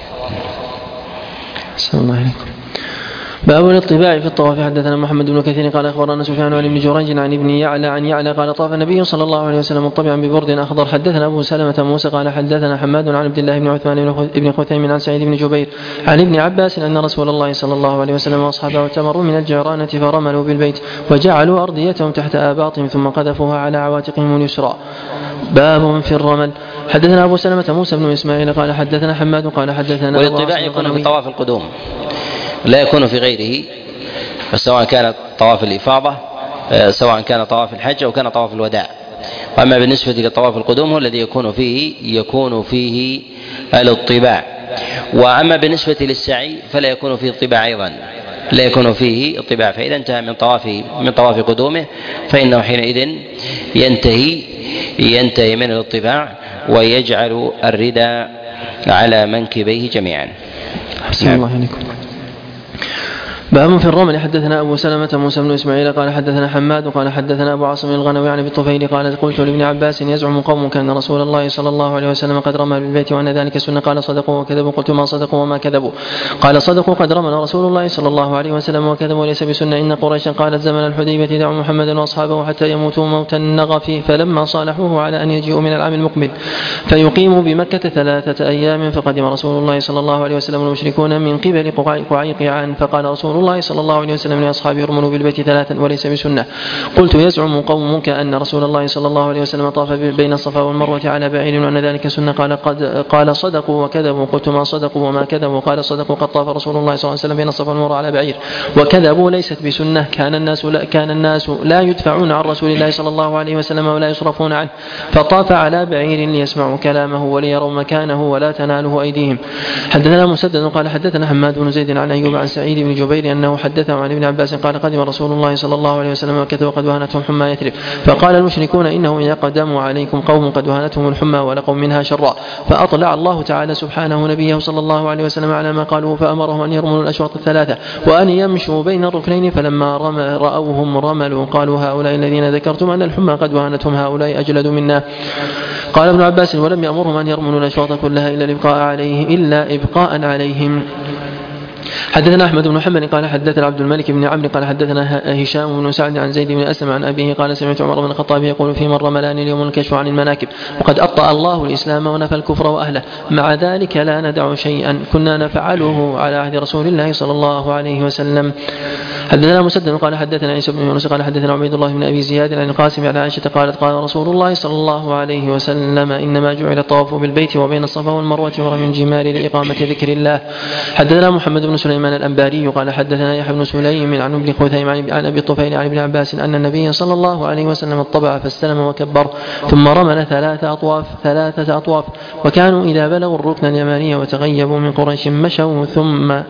السلام عليكم. باب الاطباع في الطواف. حدثنا محمد بن كثير قال اخبرنا سفيان عن ابن جريج عن ابن يعلى عن يعلى قال طاف النبي صلى الله عليه وسلم مطبعا ببرد اخضر. حدثنا ابو سلمة موسى قال حدثنا حماد عن عبد الله بن عثمان بن خثيم عن سعيد بن جبير عن ابن عباس ان رسول الله صلى الله عليه وسلم واصحابه تمروا من الجيرانة فرملوا بالبيت وجعلوا ارضيتهم تحت اباطهم ثم قذفوها على عواتقهم اليسرى. باب في الرمل. حدثنا ابو سلمة موسى بن اسماعيل قال حدثنا حماد قال حدثنا. والاطباع يكون في طواف القدوم لا يكون في غيره، فسواء كانت طواف الإفاضة سواء كان طواف الحج أو كان طواف الوداع. وأما بالنسبة لطواف القدوم هو الذي يكون فيه يكون فيه الاطباع. وأما بالنسبة للسعي فلا يكون فيه اطباع أيضا، لا يكون فيه اطباع. فإذا انتهى من طواف من طواف قدومه فإنه حينئذ ينتهي ينتهي من الاطباع ويجعل الرداء على منكبيه جميعا. بسم الله عليكم. باب في الرمل. حدثنا أبو سلمة موسى بن إسماعيل قال حدثنا حماد قال حدثنا أبو عاصم الغنوي عن ابي الطفيل قال قلت لابن عباس يزعم قوم أن رسول الله صلى الله عليه وسلم قد رمى بالبيت وأن ذلك سنة. قال صدقوا وكذبوا. قلت ما صدقوا وما كذبوا؟ قال صدقوا قد رمى رسول الله صلى الله عليه وسلم وكذبوا ليس بسنة. إن قريشا قالت زمن الحديبية دعوا محمدا وأصحابه حتى يموتوا موت النغف، فلما صالحوه على أن يجيئوا من العام المقبل فيقيموا بمكة ثلاثة أيام فقدم رسول الله صلى الله عليه وسلم المشركون من قبل قعيقعان فقال رسول الله صلى الله عليه وسلم لأصحابه ارملوا بالبيت ثلاثا وليس بسنة. قلت يزعم قومك أن رسول الله صلى الله عليه وسلم طاف بين الصفا والمروة على بعير وأن ذلك سنة. قال قد قال صدقوا وكذبوا. قلت ما صدقوا وما كذبوا؟ قال صدقوا قد طاف رسول الله صلى الله عليه وسلم بين الصفا والمروة على بعير، وكذبوا ليست بسنة. كان الناس لا كان الناس لا يدفعون عن رسول الله صلى الله عليه وسلم ولا يصرفون عنه، فطاف على بعير ليسمعوا كلامه وليروا مكانه ولا تناله أيديهم. حدثنا مسدد قال حدثنا حماد بن زيد عن أيوب عن سعيد بن جبير أنه حدثه عن ابن عباس قال قدم رسول الله صلى الله عليه وسلم وكذب وقد وهنتهم حمى يثرب، فقال المشركون إنه يقدم عليكم قوم قد وهنتهم الحمى ولقوا منها شرا، فأطلع الله تعالى سبحانه نبيه صلى الله عليه وسلم على ما قالوا فأمرهم أن يرملوا الأشواط الثلاثة وأن يمشوا بين الركنين، فلما رأوهم رملوا قالوا هؤلاء الذين ذكرتم أن الحمى قد وهنتهم هؤلاء أجلد منا. قال ابن عباس ولم يأمرهم أن يرملوا الأشواط كلها إلا الإبقاء عليه إلا إبقاء عليهم. حدثنا أحمد بن محمد قال حدثنا عبد الملك بن عمرو قال حدثنا هشام بن سعد عن زيد بن أسلم عن أبيه قال سمعت عمر بن الخطاب يقول في من رملان اليوم الكشف عن المناكب وقد أبطأ الله الإسلام ونفى الكفر وأهله، مع ذلك لا ندع شيئا كنا نفعله على عهد رسول الله صلى الله عليه وسلم. حدثنا مسدد قال حدثنا عيسى بن يونس قال حدثنا عبيد الله بن أبي زياد عن القاسم عن عائشة قالت قال رسول الله صلى الله عليه وسلم إنما جعل الطواف بالبيت وبين الصفا والمروة ورمي الجمار لإقامة ذكر الله. حدثنا محمد بن سليمان الأنباري قال حدثنا يحيى بن سليم عن ابن خثيم عن أبي الطفيل عن ابن عباس أن النبي صلى الله عليه وسلم اطبع فاستلم وكبر ثم رمل ثلاثة أطواف ثلاثة أطواف وكانوا إذا بلغوا الركن اليماني وتغيبوا من قريش مشوا ثم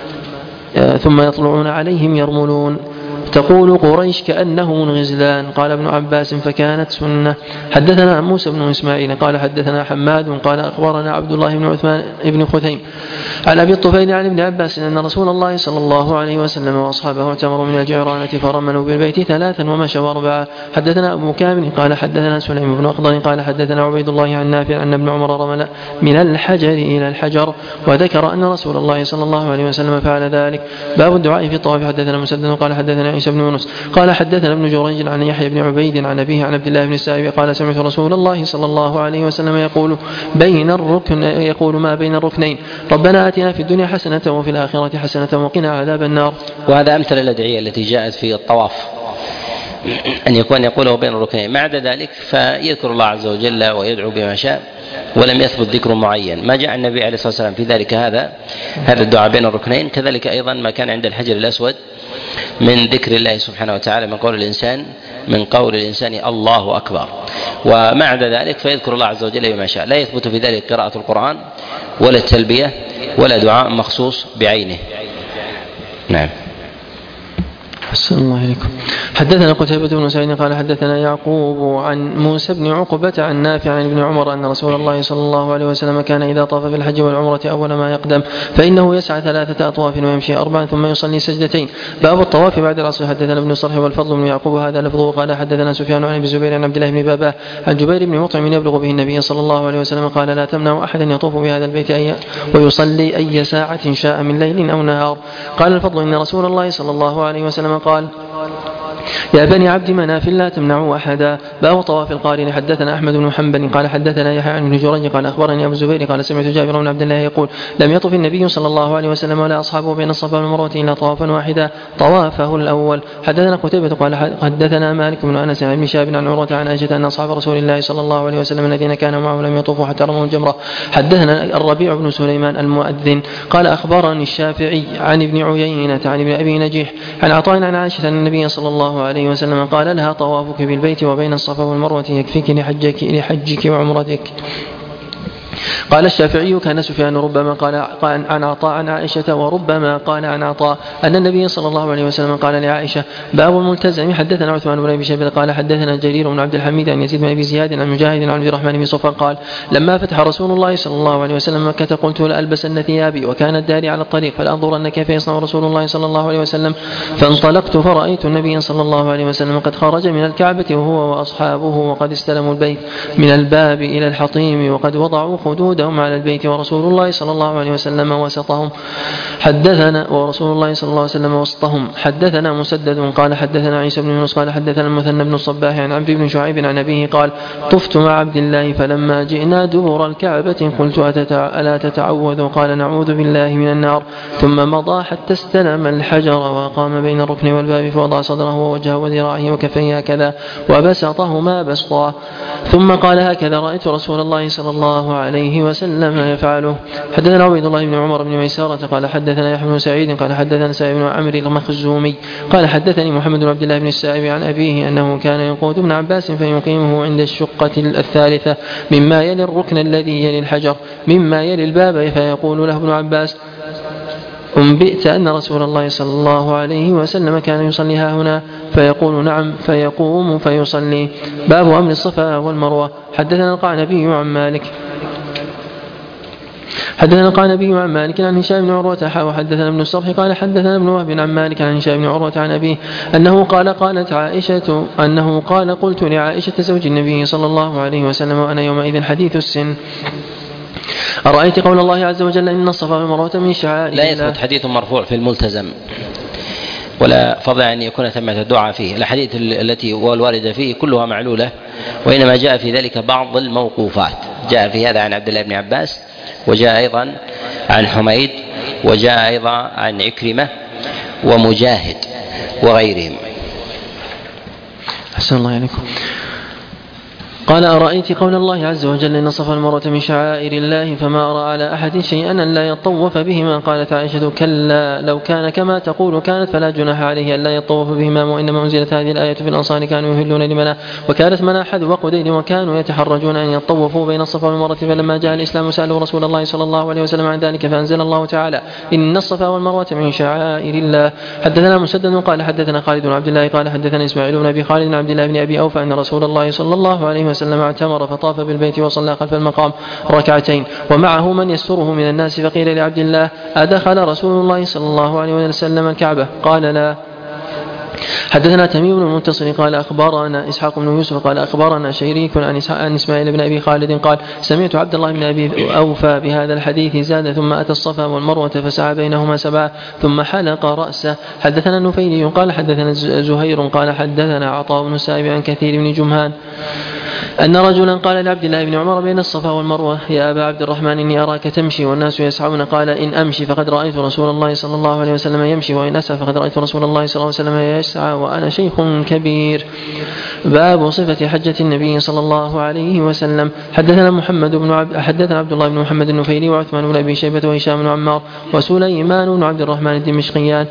ثم يطلعون عليهم يرملون، تقول قريش كأنه من غزلان. قال ابن عباس فكانت سنة. حدثنا موسى بن إسماعيل قال حدثنا حماد قال أخبرنا عبد الله بن عثمان بن خثيم عن أبي الطفيل عن ابن عباس أن رسول الله صلى الله عليه وسلم وأصحابه اعتمروا من الجيرانة فرملوا بالبيت ثلاثا ومشوا أربعة. حدثنا أبو كامل قال حدثنا سليم بن أخضر قال حدثنا عبيد الله عن نافع أن ابن عمر رمل من الحجر إلى الحجر وذكر أن رسول الله صلى الله عليه وسلم فعل ذلك. باب الدعاء في الطواف. حدثنا مسدد قال حدثنا عيسى بن يونس قال حدثنا ابن جريج عن يحيى بن عبيد عن أبيه عن عبد الله بن السائب قال سمعت رسول الله صلى الله عليه وسلم يقول بين الركن يقول ما بين الركنين ربنا آتنا في الدنيا حسنة وفي الآخرة حسنة وقنا عذاب النار. وهذا أمثل الأدعية التي جاءت في الطواف أن يكون يقوله بين الركنين. ما عدا ذلك فيذكر الله عز وجل ويدعو بما شاء، ولم يثبت ذكر معين. ما جاء النبي عليه الصلاة والسلام في ذلك هذا هذا الدعاء بين الركنين. كذلك أيضا ما كان عند الحجر الأسود من ذكر الله سبحانه وتعالى من قول الإنسان من قول الإنسان الله أكبر. وما عدا ذلك فيذكر الله عز وجل بما شاء. لا يثبت في ذلك قراءة القرآن ولا التلبية ولا دعاء مخصوص بعينه. نعم. أحسن الله إليكم. حدثنا قتيبة بن سعيد قال حدثنا يعقوب عن موسى بن عقبة عن نافع عن ابن عمر أن رسول الله صلى الله عليه وسلم كان إذا طاف في الحج والعمرة أول ما يقدم فإنه يسعى ثلاثة أطواف ويمشي أربعا ثم يصلي سجدتين. باب الطواف بعد العصر. حدثنا ابن الصرح والفضل بن يعقوب هذا لفظه قال حدثنا سفيان عن ابي الزبير عن عبد الله بن باباه عن جبير بن مطعم يبلغ به النبي صلى الله عليه وسلم قال لا تمنع أحدا يطوف بهذا البيت أي ويصلي أي ساعة شاء من ليل أو نهار. قال الفضل إن رسول الله صلى الله عليه وسلم قال يا بني عبد مناف لا تمنعوا أحدا. باب طواف القارن. حدثنا أحمد بن حنبل قال حدثنا يحيى عن ابن جريج قال أخبرني أبو الزبير قال سمعت جابر بن عبد الله يقول لم يطف النبي صلى الله عليه وسلم ولا أصحابه بين الصفا والمروة إلا طوافا واحدا طوافه الأول. حدثنا قتيبة قال حدثنا مالك بن أنس عن ابن شهاب عن عروة عن عائشة أن أصحاب رسول الله صلى الله عليه وسلم الذين كانوا معه لم يطوفوا حتى رموا الجمرة. حدثنا الربيع بن سليمان المؤذن قال أخبرني الشافعي عن ابن عيينة عن ابن أبي نجيح عن عطاء عن عائشة أن النبي صلى الله عليه وسلم قال لها طوافك بالبيت وبين الصفا والمروة يكفيك لحجك, لحجك وعمرتك. قال الشافعي كان سفيان ربما قال عن عطاء عن عائشة وربما قال عن عطاء أن النبي صلى الله عليه وسلم قال لعائشة. باب الملتزم. حدثنا عثمان بن أبي شيبة قال حدثنا جرير بن عبد الحميد عن يزيد بن أبي زياد عن مجاهد عن عبد الرحمن بن صفر قال لما فتح رسول الله صلى الله عليه وسلم مكة قلت لألبسن ثيابي وكانت داري على الطريق فلأنظرن كيف يصنع رسول الله صلى الله عليه وسلم. فانطلقت فرأيت النبي صلى الله عليه وسلم قد خرج من الكعبة وهو وأصحابه وقد استلموا البيت من الباب إلى الحطيم وقد وضعوا خدودهم على البيت ورسول الله صلى الله عليه وسلم وسطهم. حدثنا ورسول الله صلى الله عليه وسلم وسطهم. حدثنا مسدد قال حدثنا عيسى بن يونس قال حدثنا المثنى بن الصباح عن عمرو بن شعيب عن أبيه قال طفت مع عبد الله فلما جئنا دبر الكعبة قلت ألا تتعوذ قال نعوذ بالله من النار ثم مضى حتى استلم الحجر وقام بين الركن والباب فوضع صدره ووجهه وذراعه وكفيه هكذا وبسطهما بسطا ثم قال هكذا رأيت رسول الله صلى الله عليه وسلم يفعله. حدثنا عبيد الله بن عمر بن ميسرة قال حدثنا يحيى بن سعيد قال حدثنا سعيد بن عمرو المخزومي قال حدثني محمد بن عبد الله بن السائب عن أبيه أنه كان يقود ابن عباس فيقيمه عند الشقة الثالثة مما يلي الركن الذي يلي الحجر مما يلي الباب فيقول له ابن عباس أنبئت أن رسول الله صلى الله عليه وسلم كان يصلي ها هنا فيقول نعم فيقوم فيصلي. باب أمر الصفا والمروة. حدثنا القعنبي عن مالك حدثنا القعنبي عن مالك عن هشام بن عروة وحدثنا ابن الصرح قال حدثنا ابن وهب عن مالك عن هشام بن عروة عن أبيه أنه قال قالت عائشة أنه قال قلت لعائشة زوج النبي صلى الله عليه وسلم وأنا يومئذ حديث السن أرأيت قول الله عز وجل إن الصفا والمروة من شعائر لا يثبت حديث مرفوع في الملتزم ولا فضل أن يكون ثمة الدعاء فيه. الحديث التي والواردة فيه كلها معلولة وإنما جاء في ذلك بعض الموقوفات. جاء في هذا عن عبد الله بن عباس وجاء أيضا عن حميد وجاء أيضا عن عكرمة ومجاهد وغيرهم. أحسن الله عليكم. قال أرأيت قول الله عز وجل إن الصفا والمروة من شعائر الله فما أرى على أحد شيئا أن لا يطوف بهما. قالت عائشة كلا لو كان كما تقول كانت فلا جناح عليه أن لا يطوف بهما وإنما أنزلت هذه الآية في الأنصار كانوا يهلون لمنى وكانت منى حذو وقدير وكانوا يتحرجون أن يطوفوا بين الصفا والمروة فلما جاء الإسلام سألوا رسول الله صلى الله عليه وسلم عن ذلك فأنزل الله تعالى إن الصفا والمروة من شعائر الله. حدثنا مسدد قال حدثنا خالد بن عبد الله قال حدثنا إسماعيل بن أبي خالد بن عبد الله بن أبي أوفى أن رسول الله صلى الله عليه وسلم وسلم اعتمر فطاف بالبيت وصلى خلف المقام ركعتين ومعه من يستره من الناس فقيل لعبد الله أدخل رسول الله صلى الله عليه وسلم الكعبة قال لا. حدثنا تميم بن المنتصر قال أخبرنا إسحاق بن يوسف قال أخبرنا شريك عن إسماعيل بن أبي خالد قال سمعت عبد الله بن أبي أوفى بهذا الحديث زاد ثم أتى الصفا والمروة فسعى بينهما سبعة ثم حلق رأسه. حدثنا النفيلي قال حدثنا زهير قال حدثنا عطاء بن السائب عن كثير بن جمهان أن رجلا قال لعبد الله بن عمر بين الصفا والمروة: يا أبا عبد الرحمن إني أراك تمشي والناس يسعون. قال: إن أمشي فقد رأيت رسول الله صلى الله عليه وسلم يمشي، وإن أسعى فقد رأيت رسول الله صلى الله عليه وسلم يسعى وأنا شيخ كبير. باب صفة حجة النبي صلى الله عليه وسلم. حدثنا محمد بن عبد حدثنا عبد الله بن محمد النفيلي وعثمان بن أبي شيبة وهشام بن عمار وسليمان بن عبد الرحمن الدمشقيان،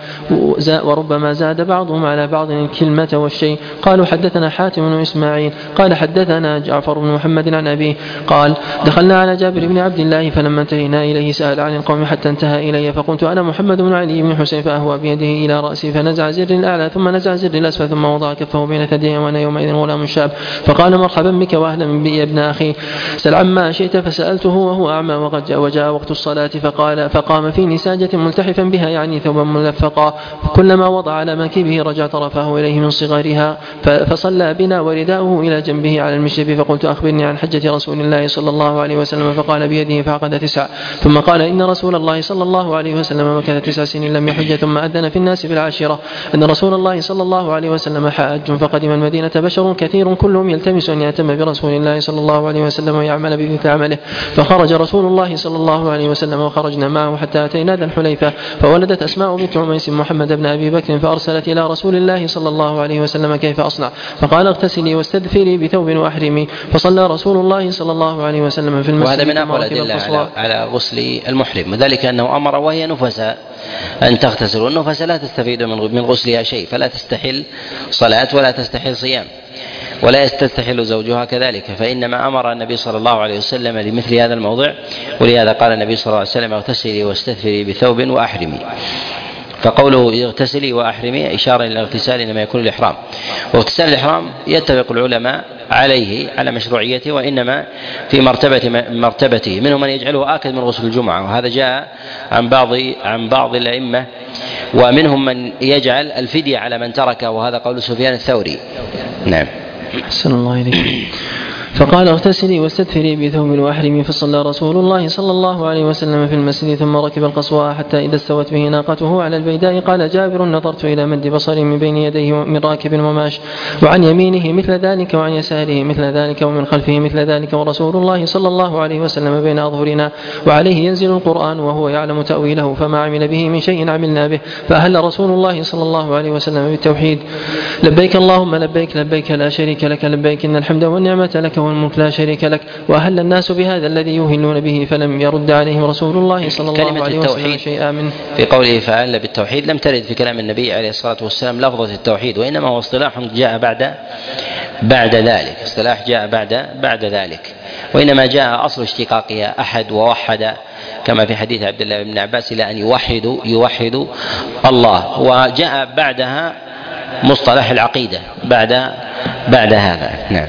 وربما زاد بعضهم على بعض الكلمة والشيء. قالوا: حدثنا حاتم بن إسماعيل قال: حدثنا جعفر بن محمد عن أبيه قال: دخلنا على جابر بن عبد الله فلما انتهينا إليه سأل عن القوم حتى انتهى إلي، فقلت: أنا محمد بن علي بن حسين، فأهوى بيده إلى رأسي فنزع زر الأعلى ثم نزع زر الأسفل ثم وضع كفه بين ثديي وأنا يومئذ غلام شاب، فقال: مرحبا بك وأهلا بي يا ابن أخي، سل عما شئت. فسألته وهو أعمى وقد جاء وجاء وقت الصلاة، فقال فقام في نساجة ملتحفا بها يعني ثوبا ملفقا، كلما وضع على منكبه رجع طرفه إليه من صغرها، فصلى بنا ورداؤه إلى جنبه على المشرب. فقلت: أخبرني عن حجة رسول الله صلى الله عليه وسلم، فقال: بيده فعقد تسع. ثم قال: إن رسول الله صلى الله عليه وسلم مكث تسع سنين لم يحج، ثم أذن في الناس في العاشرة أن رسول الله صلى الله عليه وسلم حاج، فقدم المدينة بشر كثير كلهم يلتمس أن يأتم برسول الله صلى الله عليه وسلم ويعمل بمثل عمله، فخرج رسول الله صلى الله عليه وسلم وخرجنا معه حتى أتينا ذا الحليفة، فولدت أسماء بنت عميس محمد بن أبي بكر، فأرسلت إلى رسول الله صلى الله عليه وسلم كيف أصنع، فقال: اغتسلي واستدفري بثوب وأحرمي، فصلى رسول الله صلى الله عليه وسلم في المسجد. وهذا من أقوى الأدلة على, على غسل المحرم، وذلك أنه أمر وهي نفساء أن تغتسل، والنفس لا تستفيد من غسلها شيء، فلا تستحل صلاة ولا تستحل صيام ولا يستستحل زوجها كذلك، فإنما أمر النبي صلى الله عليه وسلم لمثل هذا الموضع، ولهذا قال النبي صلى الله عليه وسلم: اغتسلي واستدفري بثوب وأحرمي. فقوله اغتسلي وأحرمي إشارة إلى الاغتسال إنما يكون الإحرام، واغتسال الإحرام يتفق العلماء عليه على مشروعيته، وإنما في مرتبة مرتبته، منهم من يجعله آكد من غسل الجمعة، وهذا جاء عن بعض عن بعض الأئمة، ومنهم من يجعل الفدية على من تركه، وهذا قول سفيان الثوري. نعم. أحسن الله إليك. فقال: اغتسلي واستدفري بثوب وأحرمي، فصلى رسول الله صلى الله عليه وسلم في المسجد، ثم ركب القصواء حتى إذا استوت به ناقته على البيداء. قال جابر: نظرت إلى مد بصري من بين يديه من راكب وماش، وعن يمينه مثل ذلك وعن يساره مثل ذلك ومن خلفه مثل ذلك، ورسول الله صلى الله عليه وسلم بين أظهرنا، وعليه ينزل القرآن وهو يعلم تأويله، فما عمل به من شيء عملنا به. فأهل رسول الله صلى الله عليه وسلم بالتوحيد: لبيك اللهم لبيك، لبيك لا شريك لك لبيك، إن الحمد والنعمة لك والملك لا شريك لك. وأهل الناس بهذا الذي يوهلون به، فلم يرد عليهم رسول الله صلى الله عليه وسلم شيئا منه. في قوله فأهل بالتوحيد لم ترد في كلام النبي عليه الصلاة والسلام لفظة التوحيد، وإنما هو اصطلاح جاء بعد بعد ذلك، اصطلاح جاء بعد بعد ذلك، وإنما جاء أصل اشتقاقها أحد ووحد، كما في حديث عبد الله بن عباس إلى أن يوحدوا يوحدوا الله، وجاء بعدها مصطلح العقيدة بعد بعد هذا. نعم.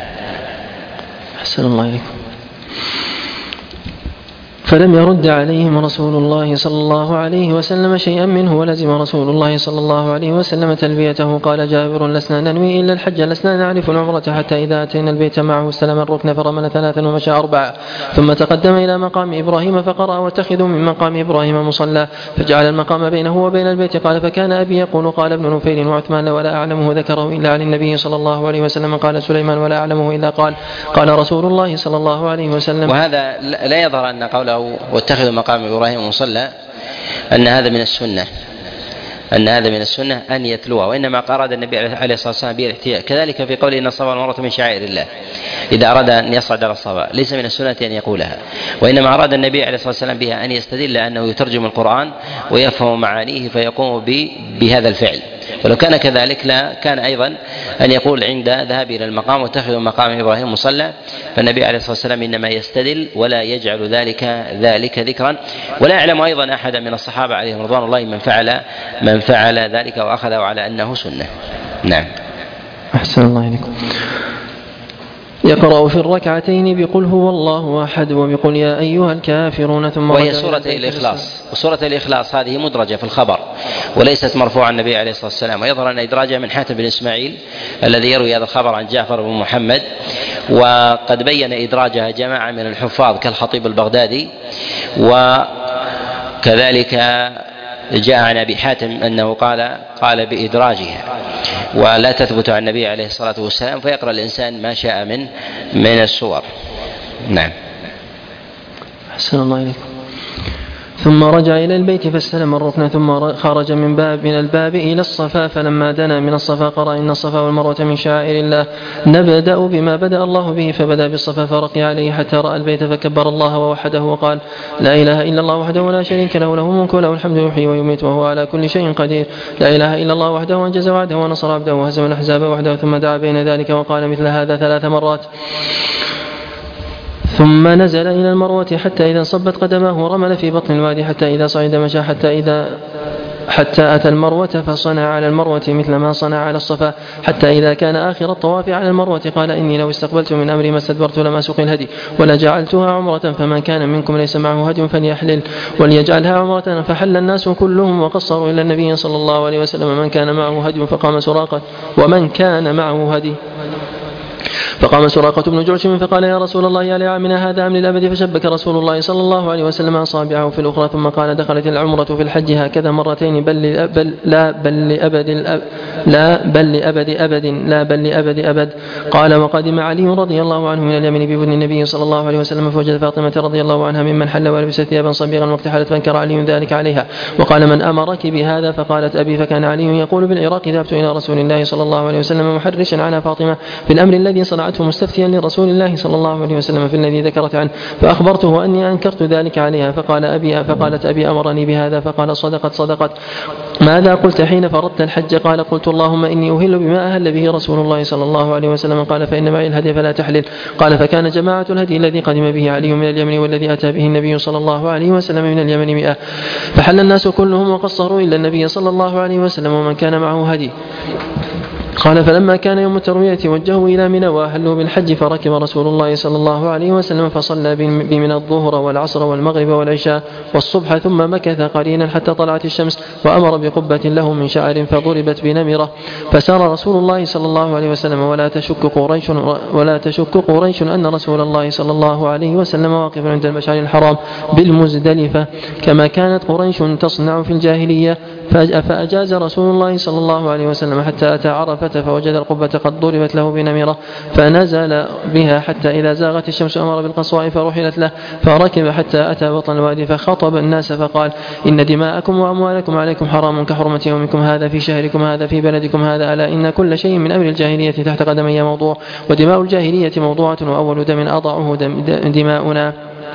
أحسن الله إليكم. فلم يرد عليهم رسول الله صلى الله عليه وسلم شيئا منه، ولزم رسول الله صلى الله عليه وسلم تلبيته. قال جابر: لسنا ننوي إلا الحج، لسنا نعرف العمرة حتى إذا أتينا البيت معه استلم الركن فرمل ثلاثا ومشى أربعة، ثم تقدم إلى مقام إبراهيم فقرأ: واتخذوا من مقام إبراهيم مصلى، فجعل المقام بينه وبين البيت. قال: فكان أبي يقول: قال ابن نفيل وعثمان ولا أعلمه ذكره إلا عن النبي صلى الله عليه وسلم. قال سليمان: ولا أعلمه إلا قال قال رسول الله صلى الله عليه وسلم. وهذا لا يظهر أن قوله واتخذوا مقام إبراهيم مصلى أن هذا من السنة، أن هذا من السنة أن يتلوها، وإنما أراد النبي عليه الصلاة والسلام به الاحتياء. كذلك في قوله إن الصفا والمروة من شعائر الله، إذا أراد أن يصعد على الصفا ليس من السنة أن يقولها، وإنما أراد النبي عليه الصلاة والسلام بها أن يستدل أنه يترجم القرآن ويفهم معانيه فيقوم بهذا الفعل. ولو كان كذلك لا كان أيضا أن يقول عند ذهاب إلى المقام واتخذوا مقام إبراهيم مصلى، فالنبي عليه الصلاة والسلام إنما يستدل ولا يجعل ذلك ذلك ذكرا. ولا أعلم أيضا أحدا من الصحابة عليهم رضوان الله من فعل من فعل ذلك وأخذه على أنه سنة. نعم. أحسن الله إليكم. يقرأ في الركعتين بقل هو الله أحد وبقل يا أيها الكافرون، ثم وهي سورة الإخلاص. وسورة الإخلاص هذه مدرجة في الخبر وليست مرفوعة النبي عليه الصلاة والسلام، ويظهر أن إدراجها من حاتم بن إسماعيل الذي يروي هذا الخبر عن جعفر بن محمد، وقد بين إدراجها جماعة من الحفاظ كالخطيب البغدادي، وكذلك جاء عن أبي حاتم أنه قال قال بإدراجها ولا تثبت عن النبي عليه الصلاة والسلام، فيقرأ الإنسان ما شاء من من السور. نعم. أحسن الله إليكم. ثم رجع إلى البيت فاستلم الركن ثم خرج من باب من الباب إلى الصفا، فلما دنا من الصفا قرأ إن الصفا والمروة من شعائر الله نبدأ بما بدأ الله به، فبدأ بالصفا فرقي عليه حتى رأى البيت فكبر الله ووحده وقال لا إله إلا الله وحده لا شريك له له الملك وله الحمد يحيي ويميت وهو على كل شيء قدير. لا إله إلا الله وحده أنجز وعده ونصر عبده وهزم الأحزاب وحده. ثم دعا بين ذلك وقال مثل هذا ثلاث مرات. ثم نزل إلى المروة حتى إذا انصبت قدماه رمل في بطن الوادي حتى إذا صعد مشى حتى إذا حتى أتى المروة فصنع على المروة مثل ما صنع على الصفا حتى إذا كان آخر الطواف على المروة قال إني لو استقبلت من أمري ما استدبرت لما سقي الهدي ولا جعلتها عمرة، فمن كان منكم ليس معه هدي فليحلل وليجعلها عمرة. فحل الناس كلهم وقصروا إلى النبي صلى الله عليه وسلم من كان معه هدي فقام سراقة ومن كان معه هدي فقام سراقة بن جعشم فقال يا رسول الله يا لعامنا هذا أم للأبد؟ فشبك رسول الله صلى الله عليه وسلم أصابعه في الأخرى ثم قال دخلت العمرة في الحج هكذا مرتين بل, بل لا بل لأبد الأب لا بل لأبد أبد لا بل لأبد أبد. قال وقدم علي رضي الله عنه من اليمن ببدن النبي صلى الله عليه وسلم فوجد فاطمة رضي الله عنها ممن حل ولبست ثيابا صبيغا واكتحلت فانكر علي ذلك عليها وقال من أمرك بهذا؟ فقالت أبي. فكان علي يقول بالعراق ذهبت إلى رسول الله صلى الله عليه وسلم محرشا على فاطمة في الأمر الذي صنعته مستفتيا لرسول الله صلى الله عليه وسلم في الذي ذكرت عنه، فأخبرته أني أنكرت ذلك عليها فقال أبي فقالت أبي أمرني بهذا فقال صدقت صدقت. ماذا قلت حين فرضت الحج؟ قال قلت اللهم إني أهل بما أهل به رسول الله صلى الله عليه وسلم. قال فإن معي الهدي فلا تحلل. قال فكان جماعة الهدي الذي قدم به علي من اليمن والذي أتى به النبي صلى الله عليه وسلم من اليمن مئة، فحل الناس كلهم وقصروا إلا النبي صلى الله عليه وسلم ومن كان معه هدي. قال فلما كان يوم التروية وجهوا إلى منى وأهلوا بالحج فركب رسول الله صلى الله عليه وسلم فصلى بمنى الظهر والعصر والمغرب والعشاء والصبح ثم مكث قليلا حتى طلعت الشمس وأمر بقبة له من شعر فضربت بنمرة فسار رسول الله صلى الله عليه وسلم ولا تشك قريش ولا تشك قريش أن رسول الله صلى الله عليه وسلم واقف عند المشعر الحرام بالمزدلفة كما كانت قريش تصنع في الجاهلية. فأجاز رسول الله صلى الله عليه وسلم حتى أتى عرفة فوجد القبة قد ضربت له بنمرة فنزل بها حتى إذا زاغت الشمس أمر بالقصواء فرحلت له فركب حتى أتى بطن الوادي فخطب الناس فقال إن دماءكم وأموالكم عليكم حرام كحرمة يومكم هذا في شهركم هذا في بلدكم هذا، ألا إن كل شيء من أمر الجاهلية تحت قدمي موضوع ودماء الجاهلية موضوعة وأول دم أضعه دم دماؤنا.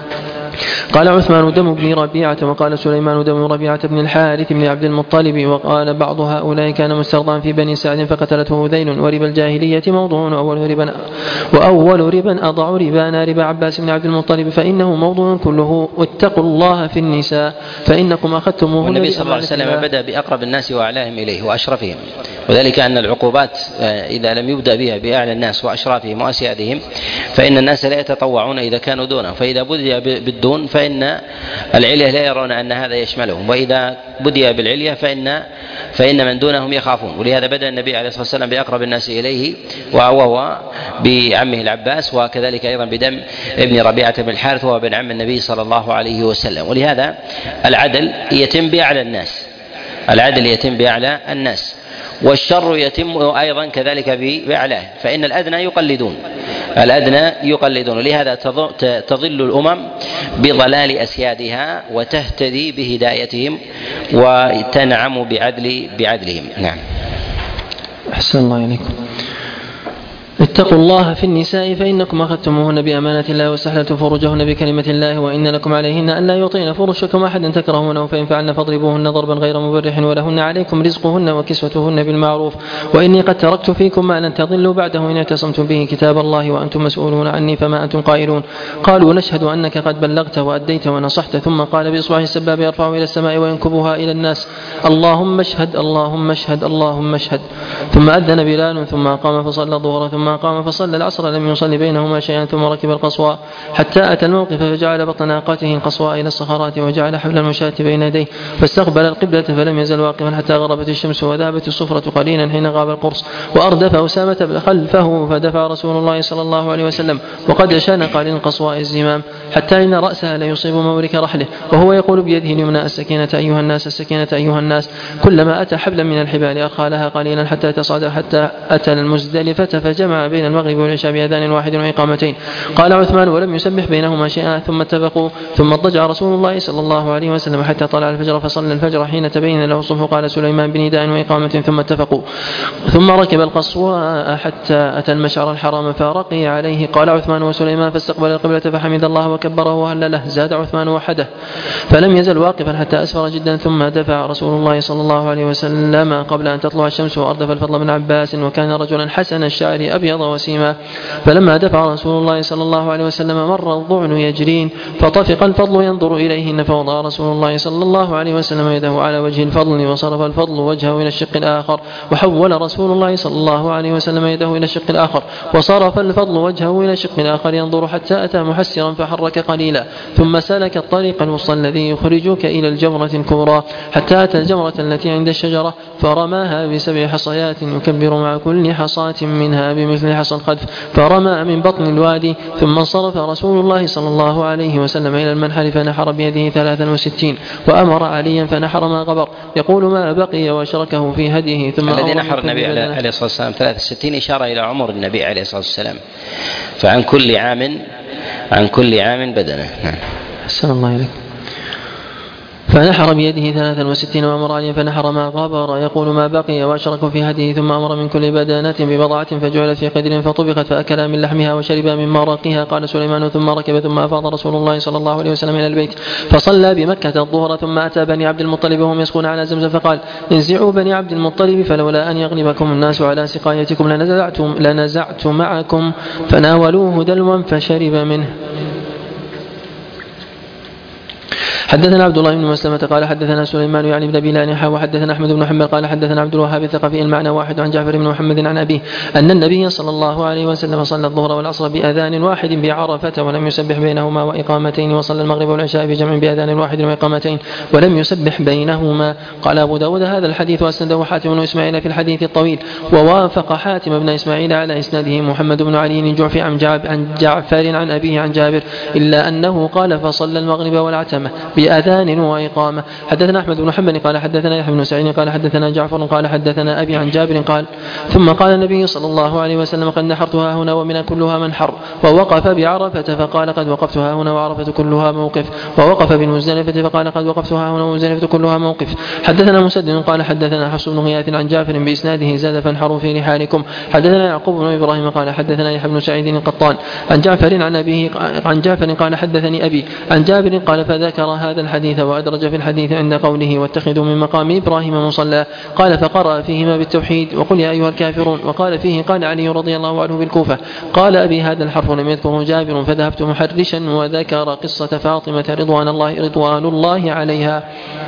قال عثمان دم بن ربيعة وقال سليمان دم ربيعة بن الحارث بن عبد المطلب وقال بعض هؤلاء كان مسترضعا في بني سعد فقتلته هذيل. وربا الجاهلية موضوع وأول ربا وأول ربا أضع ربانا ربا عباس بن عبد المطلب فإنه موضوع كله. اتقوا الله في النساء فإنكم أخذتموهن. والنبي صلى الله عليه وسلم بدأ بأقرب الناس وأعلاهم إليه وأشرفهم، وذلك أن العقوبات إذا لم يبدأ بها بأعلى الناس وأشرافهم وأسيادهم فإن الناس لا يتطوعون إذا كانوا دونه، فإذا بدأ بالدون فإن العلية لا يرون أن هذا يشملهم، وإذا بدأ بالعلية فإن فإن من دونهم يخافون. ولهذا بدأ النبي عليه الصلاة والسلام بأقرب الناس إليه وهو بعمه العباس وكذلك أيضا بدم ابن ربيعة بن الحارث وهو بن عم النبي صلى الله عليه وسلم. ولهذا العدل يتم بأعلى الناس العدل يتم بأعلى الناس والشر يتم أيضا كذلك بأعلاه، فإن الأدنى يقلدون الأدنى يقلدون لهذا تضل الأمم بضلال أسيادها وتهتدي بهدايتهم وتنعم بعدل بعدلهم. نعم. أحسن الله إليكم. اتقوا الله في النساء فإنكم أخذتموهن بأمانة الله واستحللتم فروجهن بكلمة الله وإن لكم عليهن أن لا يطيعن فرشكم أحدا تكرهونه فإن فعلن فاضربوهن ضربا غير مبرح ولهن عليكم رزقهن وكسوتهن بالمعروف وإني قد تركت فيكم ما لن تضلوا بعده إن اعتصمتم به كتاب الله وأنتم مسؤولون عني فما أنتم قائلون. قالوا نشهد أنك قد بلغت وأديت ونصحت. ثم قال بإصبعه السباب يرفعه إلى السماء وينكبها إلى الناس اللهم اشهد اللهم اشهد اللهم اشهد. ثم أذن بلال ثم قام فصلى الظهر ثم قال قام فصلى العصر لم يصلي بينهما شيئا ثم ركب القصواء حتى أتى الموقف فجعل بطن ناقته القصواء إلى الصخرات وجعل حبل المشاة بين يديه فاستقبل القبلة فلم يزل واقفا حتى غربت الشمس وذهبت الصفرة قليلا حين غاب القرص وأردف أسامة خلفه فدفع رسول الله صلى الله عليه وسلم وقد شنق للقصواء الزمام حتى إن رأسها ليصيب مورك رحله وهو يقول بيده اليمنى السكينة أيها الناس السكينة أيها الناس كلما أتى حبلا من الحبال أرخى لها قليلا حتى تصعد حتى أتى المزدلفة فجمع بين المغرب والعشاء بأذان واحد وإقامتين. قال عثمان ولم يسبح بينهما شيئا ثم اتفقوا ثم اضطجع رسول الله صلى الله عليه وسلم حتى طلع الفجر فصلى الفجر حين تبين له الصبح. قال سليمان بنداء وإقامة ثم اتفقوا ثم ركب القصواء حتى أتى المشعر الحرام فرقي عليه. قال عثمان وسليمان فاستقبل القبلة فحمد الله وكبره وهلله. زاد عثمان وحده فلم يزل واقفا حتى أسفر جدا ثم دفع رسول الله صلى الله عليه وسلم قبل أن تطلع الشمس وأردف الفضل بن عباس وكان رجلا حسن الشعر أبيض وسيما. فلما دفع رسول الله صلى الله عليه وسلم مر الضعن يجرين فطفق الفضل ينظر إليهن فوضع رسول الله صلى الله عليه وسلم يده على وجه الفضل وصرف الفضل وجهه إلى الشق الآخر وحول رسول الله صلى الله عليه وسلم يده إلى الشق الآخر وصرف الفضل وجهه إلى الشق الآخر ينظر حتى أتى محسرا فحرك قليلا ثم سلك الطريق الوسطى الذي يخرجك إلى الجمرة الكبرى حتى أتى الجمرة التي عند الشجرة فرماها بسبع حصيات يكبر مع كل حصاة منها بمثل حصى الخلف فرمى من بطن الوادي ثم انصرف رسول الله صلى الله عليه وسلم إلى المنحر فنحر بيده ثلاثا وستين وأمر عليا فنحر ما غبر يقول ما بقي وشركه في هديه. ثم الذي نحر النبي عليه الصلاة والسلام ثلاثة وستين إشارة إلى عمر النبي عليه الصلاة والسلام فعن كل عام عن كل عام بدنه. أحسن الله إليك. فنحر بيده ثلاثا وستين وأمر عليا فنحر ما غبر يقول ما بقي وأشرك في هديه. ثم أمر من كل بدنة ببضعة فجعل في قدر فطبخت فأكلا من لحمها وشربا من مرقها. قال سليمان ثم ركب ثم أفاض رسول الله صلى الله عليه وسلم إلى البيت فصلى بمكة الظهر ثم أتى بني عبد المطلب وهم يسقون على زمزم فقال انزعوا بني عبد المطلب فلولا أن يغلبكم الناس على سقايتكم لنزعت, لنزعت معكم فناولوه دلوا فشرب منه. حدثنا عبد الله بن مسلمة قال حدثنا سليمان يعني بن بلال وحدثنا أحمد بن حنبل قال حدثنا عبد الوهاب الثقفي المعنى واحد عن جعفر بن محمد عن أبيه أن النبي صلى الله عليه وسلم صلى الظهر والعصر بأذان واحد بعرفة ولم يسبح بينهما وإقامتين وصلى المغرب والعشاء بجمع بأذان واحد وإقامتين ولم يسبح بينهما. قال أبو داود هذا الحديث وأسنده حاتم بن إسماعيل في الحديث الطويل ووافق حاتم بن إسماعيل على إسناده محمد بن علي الجعفي عن جعفر عن أبيه عن جابر إلا أنه قال فصلى المغرب والعتمة بأذان وإقامة. حدثنا أحمد بن حنبل قال حدثنا يحيى بن سعيد قال حدثنا جعفر قال حدثنا أبي عن جابر قال ثم قال النبي صلى الله عليه وسلم قد نحرتها هنا ومن كلها منحر ووقف بعرفة فقال قد وقفتها هنا وعرفة كلها موقف ووقف بالمزدلفة فقال قد وقفتها هنا ومزدلفة كلها موقف. حدثنا مسدد قال حدثنا حفص بن غياث عن جعفر بإسناده زاد فانحروا في رحالكم. حدثنا يعقوب بن إبراهيم قال حدثنا يحيى بن سعيد القطان عن جعفر عن أبيه عن جعفر قال حدثني أبي عن جابر قال فذكر هذا الحديث وأدرج في الحديث عند قوله واتخذوا من مقام إبراهيم مصلى قال فقرأ فيهما بالتوحيد وقل يا أيها الكافرون وقال فيه قال علي رضي الله عنه بالكوفة. قال أبي هذا الحرف لم يذكره جابر فذهبت محرشا وذكر قصة فاطمة رضوان الله رضوان الله عليها.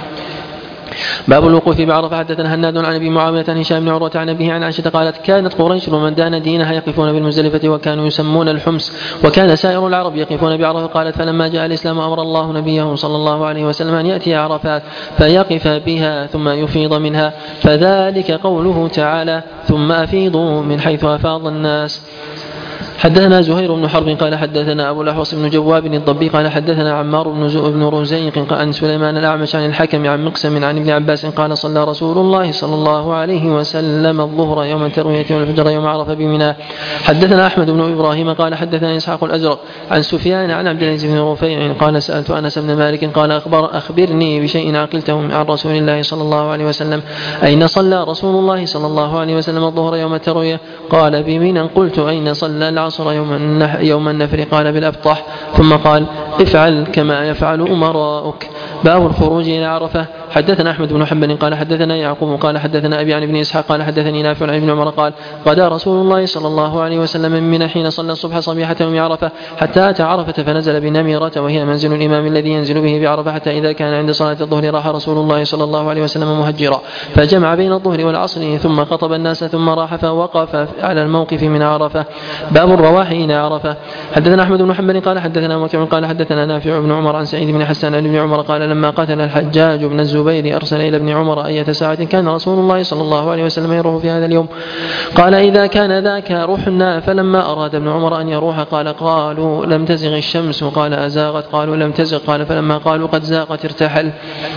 باب الوقوف بعرفة. حدثنا هناد عن ابي معاويه عن هشام بن عروه عن ابيه عن عائشه قالت كانت قريش ومن دان دينها يقفون بالمزدلفه وكانوا يسمون الحمص وكان سائر العرب يقفون بعرفه. قالت فلما جاء الاسلام امر الله نبيه صلى الله عليه وسلم ان ياتي عرفات فيقف بها ثم يفيض منها فذلك قوله تعالى ثم افيضوا من حيث افاض الناس. حدثنا زهير بن حرب قال حدثنا أبو الأحوص بن جواب الضبي قال حدثنا عمار بن رزيق عن سليمان الأعمش عن الحكم عن مقسم عن ابن عباس قال صلى رسول الله صلى الله عليه وسلم الظهر يوم التروية والفجر يوم عرفة بمنى. حدثنا أحمد بن إبراهيم قال حدثنا إسحاق الأزرق عن سفيان عن عبد العزيز بن رفيع قال سألت أنس بن مالك قال أخبر أخبرني بشيء عقلته عن رسول الله صلى الله عليه وسلم أين صلى رسول الله صلى الله عليه وسلم الظهر يوم التروية قال بمنى. قلت أين صلى العصر يوم يوم النفر قال بالأبطح ثم قال افعل كما يفعل أمراؤك. باب الخروج إلى عرفة. حدثنا أحمد بن حنبل قال حدثنا يعقوب قال حدثنا أبي عن ابن إسحاق قال حدثني نافع عن ابن عمر قال غدا رسول الله صلى الله عليه وسلم من منى حين صلى الصبح صبيحة يوم عرفة حتى أتى عرفة فنزل بنميرة وهي منزل الإمام الذي ينزل به بعرفة حتى إذا كان عند صلاة الظهر راح رسول الله صلى الله عليه وسلم مهجرا فجمع بين الظهر والعصر ثم خطب الناس ثم راح فوقف على الموقف من عرفة. باب الرواح إلى عرفة. حدثنا أحمد بن حنبل قال حدثنا وكيع قال حدثنا نافع بن عمر عن سعيد بن حسان عن ابن عمر قال لما قتل الحجاج بن الزبير أرسل إلى ابن عمر أية ساعة كان رسول الله صلى الله عليه وسلم يروح في هذا اليوم قال إذا كان ذاك رحنا فلما أراد ابن عمر أن يروح قال قالوا لم تزغ الشمس قال أزاغت قالوا لم تزغ قال فلما قالوا قد زاغت ارتحل.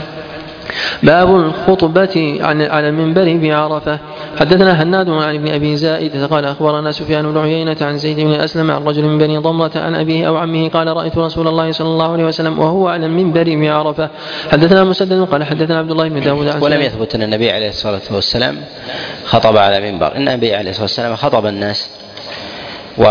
باب الخطبة على المنبر بعرفة. حدثنا هناد عن ابن أبي زائد قال أخبرنا سفيان بن عيينة عن زيد بن أسلم عن رجل من بني ضمرة عن أبيه أو عمه قال رأيت رسول الله صلى الله عليه وسلم وهو على المنبر بعرفة. حدثنا مسدد قال حدثنا عبد الله بن داود عن ولم يثبت أن النبي عليه الصلاة والسلام خطب على منبر، إن النبي عليه الصلاة والسلام خطب الناس و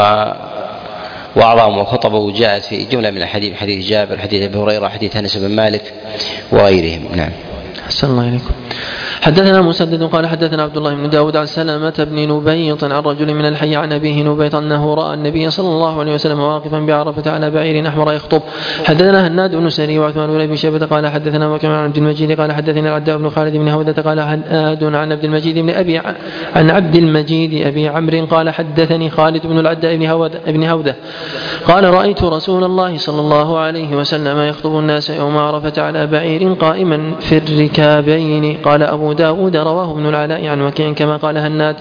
وأعظم خطبه جاءت في جملة من الحديث، حديث جابر، حديث أبي هريرة، حديث أنس بن مالك وغيرهم. نعم. أحسن الله إليكم. حدثنا مسدد قال حدثنا عبد الله بن داود عن سلامة بن نبيط عن رجل من الحي عن أبيه نبيط أنه رأى النبي صلى الله عليه وسلم واقفا بعرفة على بعير أحمر يخطب. حدثنا هناد بن سري وعثمان بن أبي شيبة قال حدثنا وكيع عن عبد المجيد قال حدثنا العداء بن خالد بن هودة قال هناد عن عبد المجيد بن أبي عن عبد المجيد أبي عمرو قال حدثني خالد بن العداء بن هودة قال رأيت رسول الله صلى الله عليه وسلم يخطب الناس يوم عرفة على بعير قائما في الركابين. قال أبو داود رواه ابن العلاء عن وكيع كما قال هناد.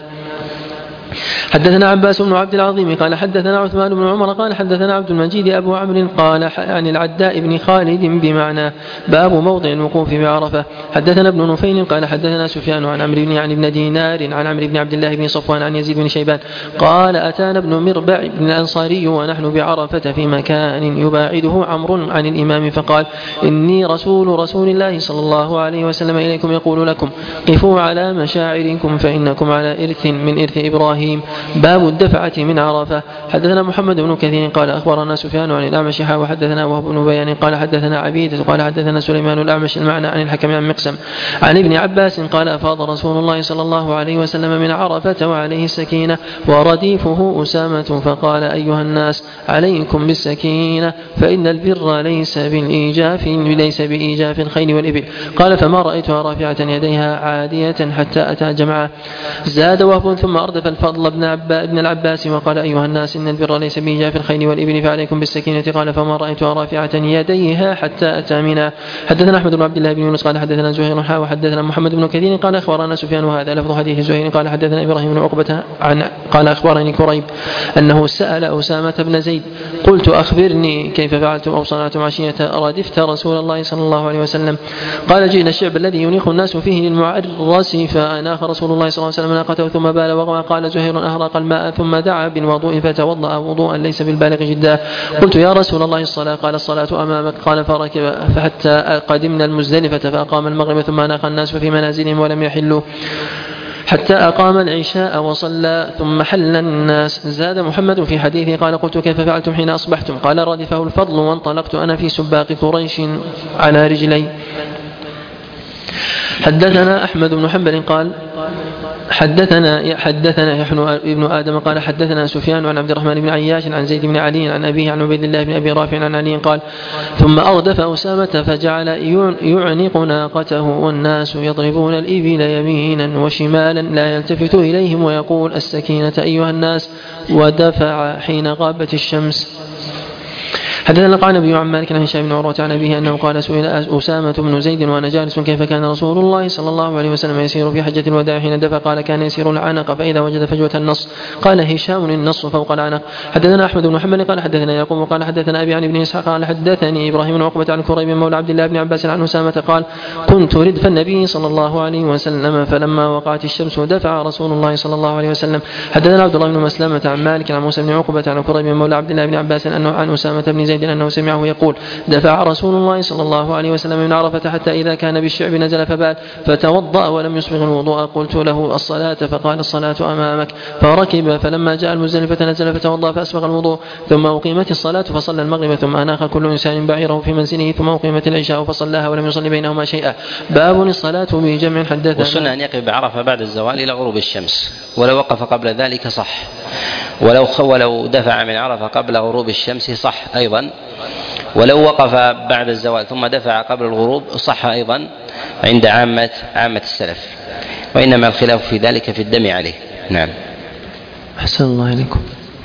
حدثنا عباس بن عبد العظيم قال حدثنا عثمان بن عمر قال حدثنا عبد المجيد أبو عمرو قال عن العداء بن خالد بمعنى. باب موضع الوقوف بعرفة. حدثنا ابن نفيل قال حدثنا سفيان عن عمرو بن عن ابن دينار عن عمرو بن عبد الله بن صفوان عن يزيد بن شيبان قال أتانا ابن مربع بن الأنصاري ونحن بعرفة في مكان يباعده عمرو عن الإمام فقال إني رسول رسول الله صلى الله عليه وسلم إليكم يقول لكم قفوا على مشاعركم فإنكم على إرث من إرث إبراهيم. باب الدفعة من عرفة. حدثنا محمد بن كثير قال أخبرنا سفيان عن الأعمش وحدثنا وهب بن بيان قال حدثنا عبيدة قال حدثنا سليمان الأعمش المعنى عن الحكم عن مقسم عن ابن عباس قال أفاض رسول الله صلى الله عليه وسلم من عرفة وعليه السكينة ورديفه أسامة فقال أيها الناس عليكم بالسكينة فإن البر ليس بالإيجاف ليس بإيجاف الخيل والإبل. قال فما رأيتها رافعة يديها عادية حتى أتى جمعة. زاد وهب ثم أردف الفضل ابن ابن العباس وقال أيها الناس إن البر ليس بإيجاف الخيل والإبل فعليكم بالسكينة. قال فما رأيتها رافعة يديها حتى أتى منى. حدثنا أحمد بن عبد الله بن يونس قال حدثنا زهير حا وحدثنا محمد بن كثير قال أخبرنا سفيان وهذا لفظ حديث زهير قال حدثنا إبراهيم بن عقبة عن قال أخبرني كريب أنه سأل أسامة بن زيد قلت أخبرني كيف فعلتم أو صنعتم عشية ردفت رسول الله صلى الله عليه وسلم. قال جئنا الشعب الذي ينيخ الناس فيه للمعرس فأناخ رسول الله صلى الله عليه وسلم ناقته ثم بال وقال قال زهير أهرق الماء ثم دعا بالوضوء فتوضأ وضوءا ليس بالبالغ جدا. قلت يا رسول الله الصلاة قال الصلاة أمامك. قال فركب فحتى قدمنا المزدلفة فأقام المغرب ثم أناخ الناس في منازلهم ولم يحلوا حتى أقام العشاء وصلى ثم حل الناس. زاد محمد في حديثه قال قلت كيف فعلتم حين أصبحتم؟ قال ردفه الفضل وانطلقت أنا في سباق قريش على رجلي. حدثنا أحمد بن حنبل قال حدثنا حدثنا يحيى ابن آدم قال حدثنا سفيان عن عبد الرحمن بن عياش عن زيد بن علي عن أبيه عن عبيد الله بن أبي رافع عن علي قال ثم أردف أسامة فجعل يعنق ناقته والناس يضربون الإبل يمينا وشمالا لا يلتفت إليهم ويقول السكينة أيها الناس ودفع حين غابت الشمس. حدثنا القعنبي عن مالك عن هشام بن عروة عن أبيه أنه قال سئل أسامة بن زيد وأنا جالس كيف كان رسول الله صلى الله عليه وسلم يسير في حجة الوداع حين دفع؟ قال كان يسير العنق فإذا وجد فجوة النص. قال هشام النص فوق العنق. حدثنا أحمد بن محمد قال حدثنا يعقوب قال حدثنا أبي عن ابن إسحاق قال حدثني إبراهيم بن عقبة عن كريب مولى عبد الله بن عباس عن أسامة قال كنت ردف النبي صلى الله عليه وسلم فلما وقعت الشمس دفع رسول الله صلى الله عليه وسلم. حدثنا عبد الله بن مسلمة عن مالك عن موسى بن عقبة عن كريب مولى عبد الله بن عباس أنه عن أسامة بن زيد مجاهد أنه سمعه يقول دفع رسول الله صلى الله عليه وسلم من عرفة حتى إذا كان بالشعب نزل فبال فتوضأ ولم يسبغ الوضوء قلت له الصلاة فقال الصلاة أمامك فركب فلما جاء المزدلفة نزل فتوضأ فأسبغ الوضوء ثم أقيمت الصلاة فصلى المغرب ثم أناخ كل إنسان بعيره في منزله ثم أقيمت العشاء فصلاها ولم يصلي بينهما شيئا. باب الصلاة بجمع حدثنا. والسنة أن يقف بعرفة بعد الزوال إلى غروب الشمس، ولو وقف قبل ذلك صح، ولو ولو دفع من عرفة قبل غروب الشمس صح أيضا، ولو وقف بعد الزوال ثم دفع قبل الغروب صح أيضا عند عامة عامة السلف، وإنما الخلاف في ذلك في الدم عليه. نعم. أحسن الله إليكم.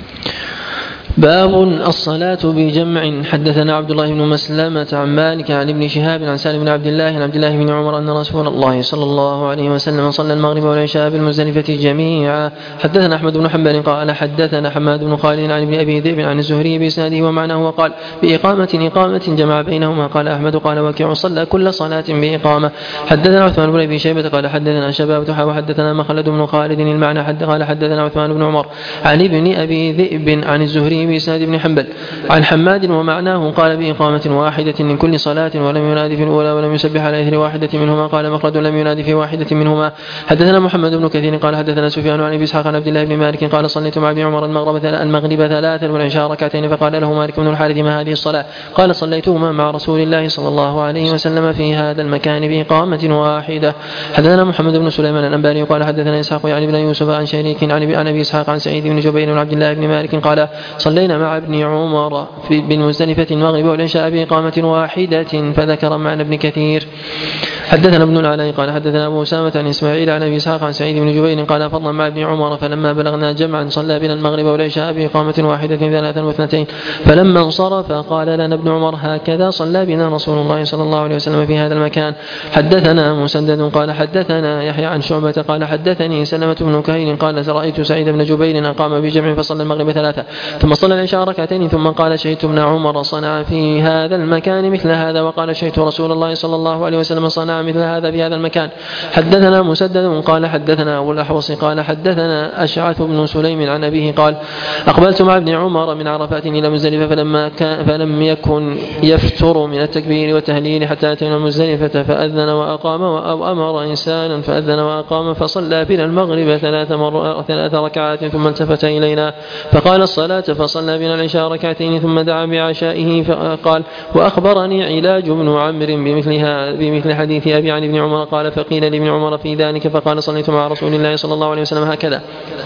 باب الصلاة بجمع. حدثنا عبد الله بن مسلمة عن مالك عن ابن شهاب عن سالم بن عبد الله عن عبد الله بن عمر أن رسول الله صلى الله عليه وسلم صلى المغرب والعشاء بالمزدلفة جميعا. حدثنا أحمد بن حنبل قال حدثنا حماد بن خالد عن ابن أبي ذئب عن الزهري بإسناده ومعناه وقال بإقامة إقامة جمع بينهما. قال أحمد قال وكيع صلى كل صلاة بإقامة. حدثنا عثمان بن أبي شيبة قال حدثنا شباب تحا وحدثنا مخلد بن خالد المعنى حد قال حدثنا عثمان بن عمر عن ابن أبي ذئب عن الزهري بإسناد ابن حنبل عن حماد ومعناه قال بإقامة واحدة من كل صلاة ولم ينادي في الأولى ولم يسبح على إثر واحدة منهما. قال مخلد لم ينادي في واحدة منهما. حدثنا محمد بن كثير قال حدثنا سفيان عن أبي إسحاق عن عبد الله بن مالك قال صليت مع ابن عمر المغرب المغرب ثلاثا والعشاء ركعتين فقال له مالك بن الحارث ما هذه الصلاة؟ قال صليتهما مع رسول الله صلى الله عليه وسلم في هذا المكان بإقامة واحدة. حدثنا محمد بن سليمان الأنباري قال حدثنا إسحاق يعني بن يوسف عن شريك عن أبي إسحاق عن سعيد بن جبير وعبد الله بن مالك قال صلينا مع ابن عمر في بالمزدلفة المغرب والعشاء بإقامة واحدة فذكر معنى ابن كثير. حدثنا ابن العلاء قال حدثنا أبو أسامة عن إسماعيل عن أبي إسحاق عن سعيد بن جبير قال فضلا مع ابن عمر فلما بلغنا جمعا صلى بنا المغرب والعشاء بإقامة واحدة ثلاثا واثنتين فلما انصرف قال لنا ابن عمر هكذا صلى بنا رسول الله صلى الله عليه وسلم في هذا المكان. حدثنا مسدد قال حدثنا يحيى عن شعبة قال حدثني سلمة بن كهيل قال رأيت سعيد بن جبير أقام بجمع فصلى المغرب ثلاثة ثم صلى العشاء ركعتين ثم قال شهدت ابن عمر صنع في هذا المكان مثل هذا وقال شهدت رسول الله صلى الله عليه وسلم صنع مثل هذا في هذا المكان. حدثنا مسدد قال حدثنا أبو الأحوص قال حدثنا أشعث بن سليم عن أبيه قال أقبلت مع ابن عمر من عرفات إلى مزدلفة فلما كان فلم يكن يفتر من التكبير والتهليل حتى أتينا مزدلفة فأذن وأقام وأمر إنسانا فأذن وأقام فصلى بنا المغرب ثلاث مرات ثلاث ركعات ثم التفت إلينا فقال الصلاة فصلى بنا العشاء ركعتين ثم دعا بعشائه فقال وأخبرني علاج بن عمرو بمثلها بمثل حديث أبي عن ابن عمر قال فقيل لابن عمر في ذلك فقال صليت مع رسول الله صلى الله عليه وسلم هكذا.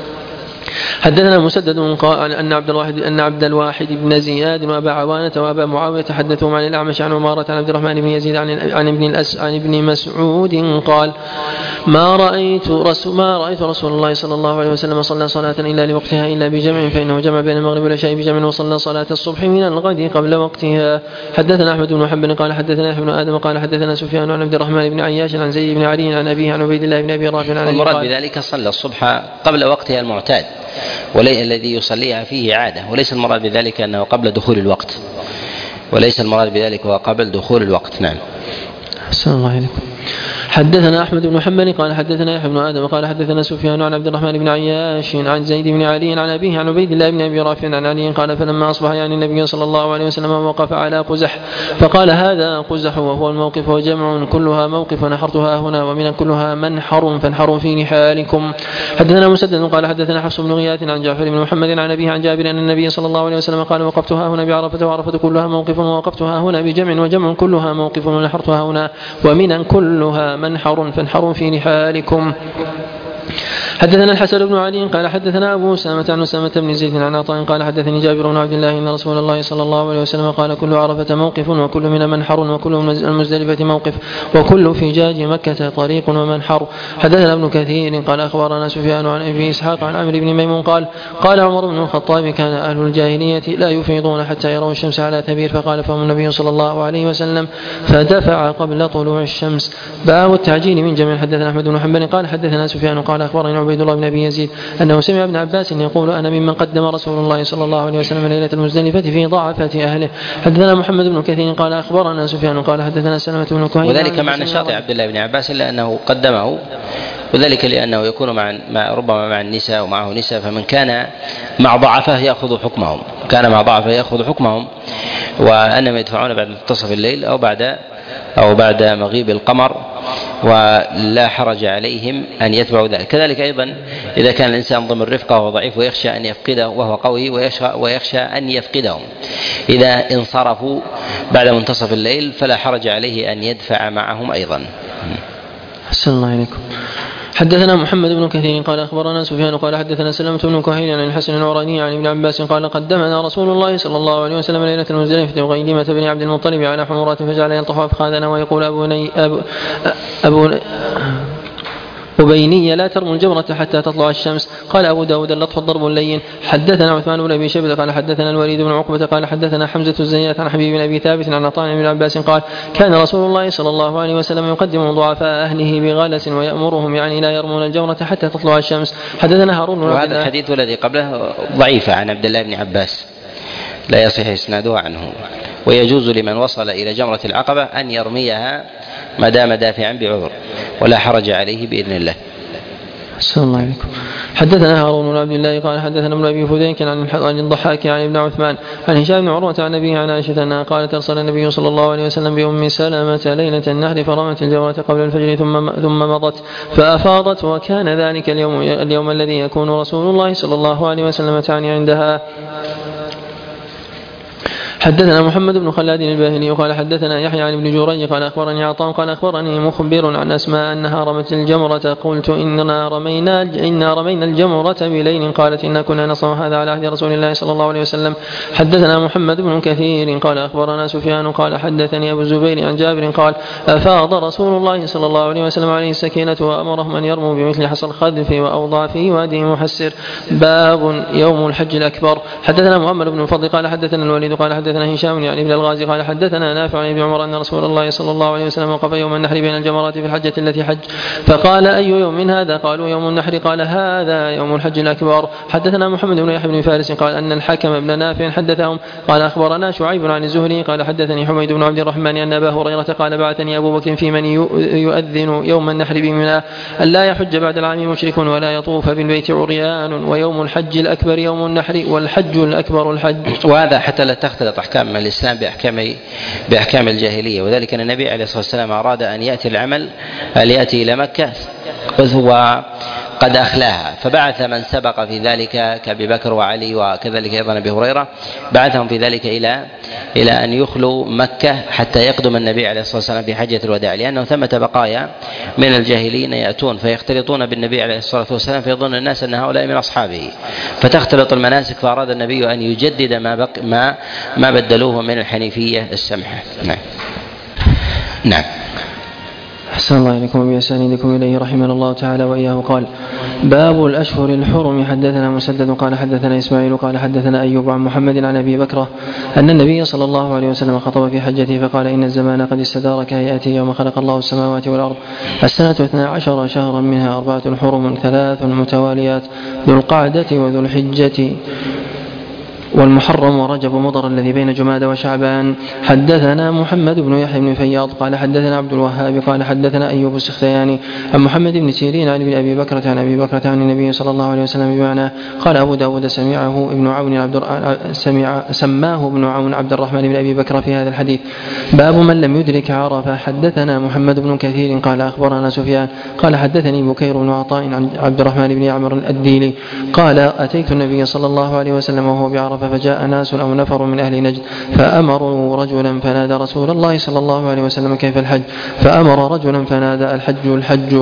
حدثنا مسدد قال أن عبد الواحد أن عبد الواحد بن زياد وأبا عوانة وأبا معاوية تحدثوا عن الأعمش عن عمارة عن عبد الرحمن بن يزيد عن عن ابن الأس عن ابن مسعود قال ما رأيت رسول ما رأيت رسول الله صلى الله عليه وسلم صلى صلاة إلا لوقتها إلا بجمع فإنه جمع بين المغرب والعشاء بجمع وصلى صلاة الصبح من الغد قبل وقتها. حدثنا أحمد بن حنبل قال حدثنا يحيى بن آدم قال حدثنا سفيان عن عبد الرحمن بن عياش عن زيد بن علي عن أبيه عن عبيد الله بن أبي رافع عن المراد بذلك صلى الصبح قبل وقتها المعتاد وليس الذي يصليها فيه عادة، وليس المراد بذلك أنه قبل دخول الوقت، وليس المراد بذلك هو قبل دخول الوقت. نعم. السلام الله عليكم. حدثنا أحمد بن حنبل قال حدثنا يحيى بن آدم قال حدثنا سفيان عن عبد الرحمن بن عياش عن زيد بن علي عن أبيه عن عبيد الله بن أبي رافع عن علي قال فلما أصبح يعني النبي صلى الله عليه وسلم وقف على قزح فقال هذا قزح وهو الموقف وجمع كلها موقف نحرتها هنا ومن كلها منحر فانحروا في نحالكم. حدثنا مسدد قال حدثنا حفص بن غياث عن جعفر بن محمد عن أبيه عن جابر أن النبي صلى الله عليه وسلم قال وقفتها هنا بعرفة وعرفة كلها موقف ووقفتها هنا بجمع وجمع كلها موقف ونحرتها هنا ومن كلها منحر فانحروا في نحالكم. حدثنا الحسن بن علي قال حدثنا أبو أسامة عن أسامة بن زيد عن عطاء قال حدثني جابر بن عبد الله أن رسول الله صلى الله عليه وسلم قال كل عرفة موقف وكل من منحر وكل المزدلفة موقف وكل فجاج مكة طريق ومنحر. حدثنا ابن كثير قال أخبرنا سفيان عن أبي إسحاق عن عمرو بن ميمون قال قال عمر بن الخطاب كان أهل الجاهلية لا يفيضون حتى يروا الشمس على تبير فقال فهم النبي صلى الله عليه وسلم فدفع قبل طلوع الشمس. باب التعجيل من جميع. حدثنا أحمد بن حنبل قال حدثنا سفيان قال أخبرنا عبيد الله بن أبي يزيد أنه سمع ابن عباس يقول أنا ممن قدم رسول الله صلى الله عليه وسلم ليلة المزدلفة في ضعفة أهله. حدثنا محمد بن كثير قال أخبرنا سفيان قال حدثنا سلمة بن كهيل وذلك مع نشاط عبد الله بن عباس إلا أنه قدمه، وذلك لأنه يكون مع ربما مع النساء ومعه نساء، فمن كان مع ضعفه يأخذ حكمهم كان مع ضعفه يأخذ حكمهم وأنهم يدفعون بعد منتصف الليل أو بعد أو بعد مغيب القمر، ولا حرج عليهم أن يتبعوا ذلك. كذلك أيضا إذا كان الإنسان ضمن رفقة وهو ضعيف ويخشى أن يفقده وهو قوي ويخشى أن يفقدهم، إذا انصرفوا بعد منتصف الليل فلا حرج عليه أن يدفع معهم أيضا. أحسن الله إليكم. حدثنا محمد بن كثير قال أخبرنا سفيان قال حدثنا سلمة بن كهيل عن الحسن العراني عن ابن عباس قال قدمنا رسول الله صلى الله عليه وسلم ليلة المزدلفة وغيلمة بن عبد المطلب على حمرات فجعل يلطخ أفخاذنا ويقول أبو ني أبو, أبو وبيني لا ترموا الجمرة حتى تطلع الشمس. قال أبو داود اللطخ الضرب اللين. حدثنا عثمان بن أبي شيبة قال حدثنا الوليد بن عقبة قال حدثنا حمزة الزيات عن حبيب بن أبي ثابت عن عطاء بن عباس قال كان رسول الله صلى الله عليه وسلم يقدم ضعفاء أهله بغلس ويأمرهم يعني لا يرمون الجمرة حتى تطلع الشمس. حدثنا هارون. وهذا الحديث الذي قبله ضعيف عن عبد الله بن عباس لا يصح إسناده عنه، ويجوز لمن وصل إلى جمرة العقبة أن يرميها ما دام دافعا بعذر ولا حرج عليه بإذن الله. صلى الله عليكم. حدثنا هارون بن عبد الله قال حدثنا ابن ابي فديك عن الضحاك عن ابن عثمان عن هشام بن عروه عن ابيه عن عائشه انها قالت ارسل النبي صلى الله عليه وسلم بام سلمه ليله النحر فرمت الجمره قبل الفجر ثم ثم مضت فافاضت، وكان ذلك اليوم اليوم الذي يكون رسول الله صلى الله عليه وسلم تعني عندها. حدثنا محمد بن خلاد الباهلي قال حدثنا يحيى عن ابن جريج قال أخبرني عطاء قال أخبرني مخبر عن أسماء أنها رمت الجمرة. قلت إننا رمينا إنا رمينا الجمرة بليل. قالت إنا كنا نصنع هذا على عهد رسول الله صلى الله عليه وسلم. حدثنا محمد بن كثير قال أخبرنا سفيان قال حدثني أبو الزبير عن جابر قال أفاض رسول الله صلى الله عليه وسلم عليه السكينة وأمرهم أن يرموا بمثل حصى الخذف وأوضع في وادي محسر. باب يوم الحج الأكبر. حدثنا محمد بن الفضل قال حدثنا الوليد قال حدثنا هشام يعني ابن الغازي قال حدثنا نافع عن ابن عمر أن رسول الله صلى الله عليه وسلم وقف يوم النحر بين الجمرات في الحجة التي حج فقال أي يوم من هذا؟ قالوا يوم النحر. قال هذا يوم الحج الأكبر. حدثنا محمد بن يحيى بن فارس قال أن الحكم بن نافع حدثهم قال أخبرنا شعيب عن الزهري قال حدثني حميد بن عبد الرحمن أن أبا هريرة قال بعثني أبو بكر في من يؤذن يوم النحر بمنى أن لا يحج بعد العام مشرك ولا يطوف بالبيت عريان ويوم الحج الأكبر يوم النحر والحج الأكبر الحج. وهذا حتى لا تختلط أحكام الإسلام بأحكام بأحكام الجاهلية، وذلك أن النبي عليه الصلاة والسلام أراد أن يأتي العمل أن يأتي إلى مكة وهو قد أخلاها، فبعث من سبق في ذلك كأبي بكر وعلي وكذلك أيضا أبي هريرة، بعثهم في ذلك إلى إلى أن يخلوا مكة حتى يقدم النبي عليه الصلاة والسلام في حجة الوداع، لأنه ثمة بقايا من الجاهلين يأتون فيختلطون بالنبي عليه الصلاة والسلام فيظن الناس أن هؤلاء من أصحابه فتختلط المناسك، فأراد النبي أن يجدد ما بق ما ما بدلوه من الحنيفية السمحة. نعم نعم. أحسن الله إليكم وبأسانيدكم إليه رحمه الله تعالى وإياه. قال باب الأشهر الحرم. حدثنا مسدد قال حدثنا إسماعيل قال حدثنا أيوب عن محمد عن أبي بكرة أن النبي صلى الله عليه وسلم خطب في حجته فقال إن الزمان قد استدار كهيئته يوم خلق الله السماوات والأرض السنة اثنا عشر شهرا منها أربعة حرم ثلاث متواليات ذو القعدة وذو الحجة والمحرم ورجب مضر الذي بين جمادى وشعبان. حدثنا محمد بن يحيى بن فياض قال حدثنا عبد الوهاب قال حدثنا أيوب السختياني عن محمد بن سيرين عن أبي بكرة عن أبي بكرة عن النبي صلى الله عليه وسلم بمعنى. قال أبو داود سمعه ابن عون عبد سمع سماه ابن عون عبد الرحمن بن أبي بكر في هذا الحديث. باب من لم يدرك عرفة. حدثنا محمد بن كثير قال أخبرنا سفيان قال حدثني بكير بن عطاء عن عبد الرحمن بن عمرو الديلي قال أتيت النبي صلى الله عليه وسلم وهو بعرفة فجاء ناس أو نفر من أهل نجد فأمروا رجلا فنادى رسول الله صلى الله عليه وسلم كيف الحج؟ فأمر رجلا فنادى الحج الحج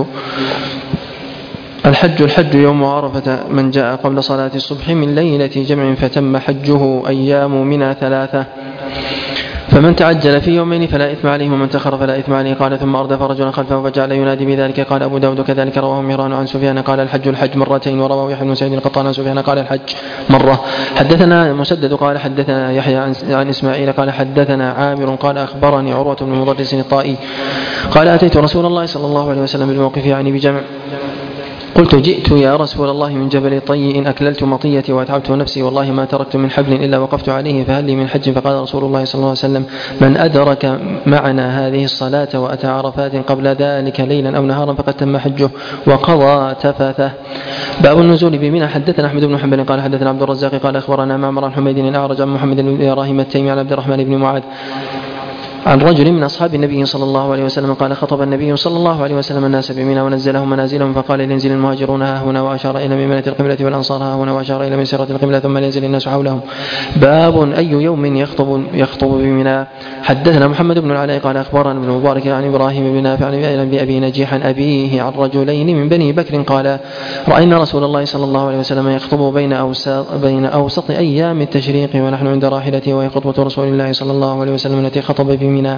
الحج الحج يوم عرفة من جاء قبل صلاة الصبح من ليلة جمع فتم حجه أيام منى ثلاثة فمن تعجل في يومين فلا إثم عليه ومن تأخر فلا إثم عليه. قال ثم أردف رجلا خلفه فجعل ينادي بذلك. قال أبو داود كذلك رواه مهران عن سفيان قال الحج الحج مرتين ورواه يحيى بن سعيد القطان عن سفيان قال الحج مرة. حدثنا مسدد قال حدثنا يحيى عن إسماعيل قال حدثنا عامر قال أخبرني عروة بن مضرس الطائي قال أتيت رسول الله صلى الله عليه وسلم بالموقف يعني بجمع قلت جئت يا رسول الله من جبل طي إن أكللت مطيتي وأتعبت نفسي والله ما تركت من حبل إلا وقفت عليه فهل لي من حج؟ فقال رسول الله صلى الله عليه وسلم من أدرك معنا هذه الصلاة وأتى عرفات قبل ذلك ليلا أو نهارا فقد تم حجه وقضى تفثه. باب النزول بمنى. حدثنا أحمد بن حنبل قال حدثنا عبد الرزاق قال أخبرنا معمر عن حميد الأعرج عن محمد بن إبراهيم التيمي عن عبد الرحمن بن معاذ عن رجل من أصحاب النبي صلى الله عليه وسلم قال خطب النبي صلى الله عليه وسلم الناس بمنى ونزلهم منازلهم فقال لينزل المهاجرون ها هنا وأشار إلى ميمنة القبلة والأنصار ها هنا وأشار إلى ميسرة القبلة ثم ينزل الناس حولهم. باب أي يوم يخطب يخطب بمنى. حدثنا محمد بن العلاء قال أخبرنا ابن مبارك عن إبراهيم بن نافع عن أبي نجيح عن أبيه عن رجلين من بني بكر قال رأينا رسول الله صلى الله عليه وسلم يخطب بين أوسط, بين أوسط أيام التشريق ونحن عند راحلته وهي خطبة رسول الله صلى الله عليه وسلم التي خطب بمنى.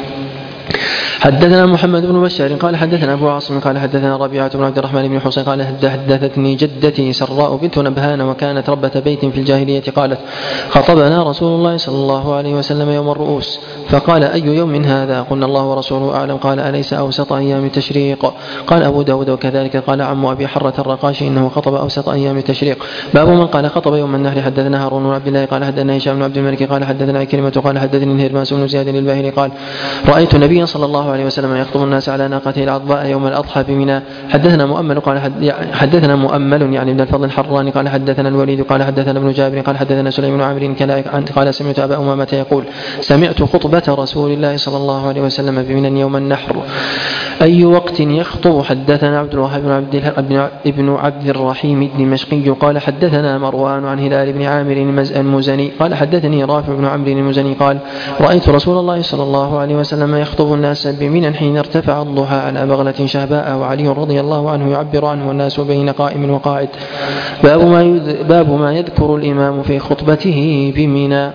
حدثنا محمد بن بشار قال حدثنا أبو عاصم قال حدثنا ربيعة بن عبد الرحمن بن حسين قال حدثتني جدتي سراء بنت نبهان وكانت ربة بيت في الجاهلية قالت خطبنا رسول الله صلى الله عليه وسلم يوم الرؤوس فقال أي يوم هذا؟ قلنا الله ورسوله أعلم. قال أليس أوسط أيام التشريق؟ قال أبو داود وكذلك قال عم أبي حرة الرقاشي إنه خطب أوسط أيام التشريق. باب من قال خطب يوم النحر. حدثنا هارون بن عبد الله قال حدثنا هشام بن عبد الملك قال حدثنا كلمة قال حدثني الهرماس بن زياد الباهلي قال رأيت النبي صلى الله عليه وسلم يخطب الناس على ناقته العضباء يوم الأضحى بمنى. حدثنا مؤمل قال حدثنا مؤمل يعني ابن الفضل الحراني قال حدثنا الوليد قال حدثنا ابن جابر قال حدثنا سليم بن عمرو قال سمعت أبا أمامة يقول سمعت خطبة رسول الله صلى الله عليه وسلم بمنى يوم النحر. أي وقت يخطب؟ حدثنا عبد الوهاب بن عبد ابن عبد الرحيم الدمشقي قال حدثنا مروان عن هلال بن عامر المزني قال حدثني رافع بن عمرو المزني قال رأيت رسول الله صلى الله عليه وسلم يخطب الناس بمنى حين ارتفع الضحى على بغلة شهباء وعلي رضي الله عنه يعبر عنه والناس بين قائم وقاعد. باب ما, باب ما يذكر الإمام في خطبته بمنى.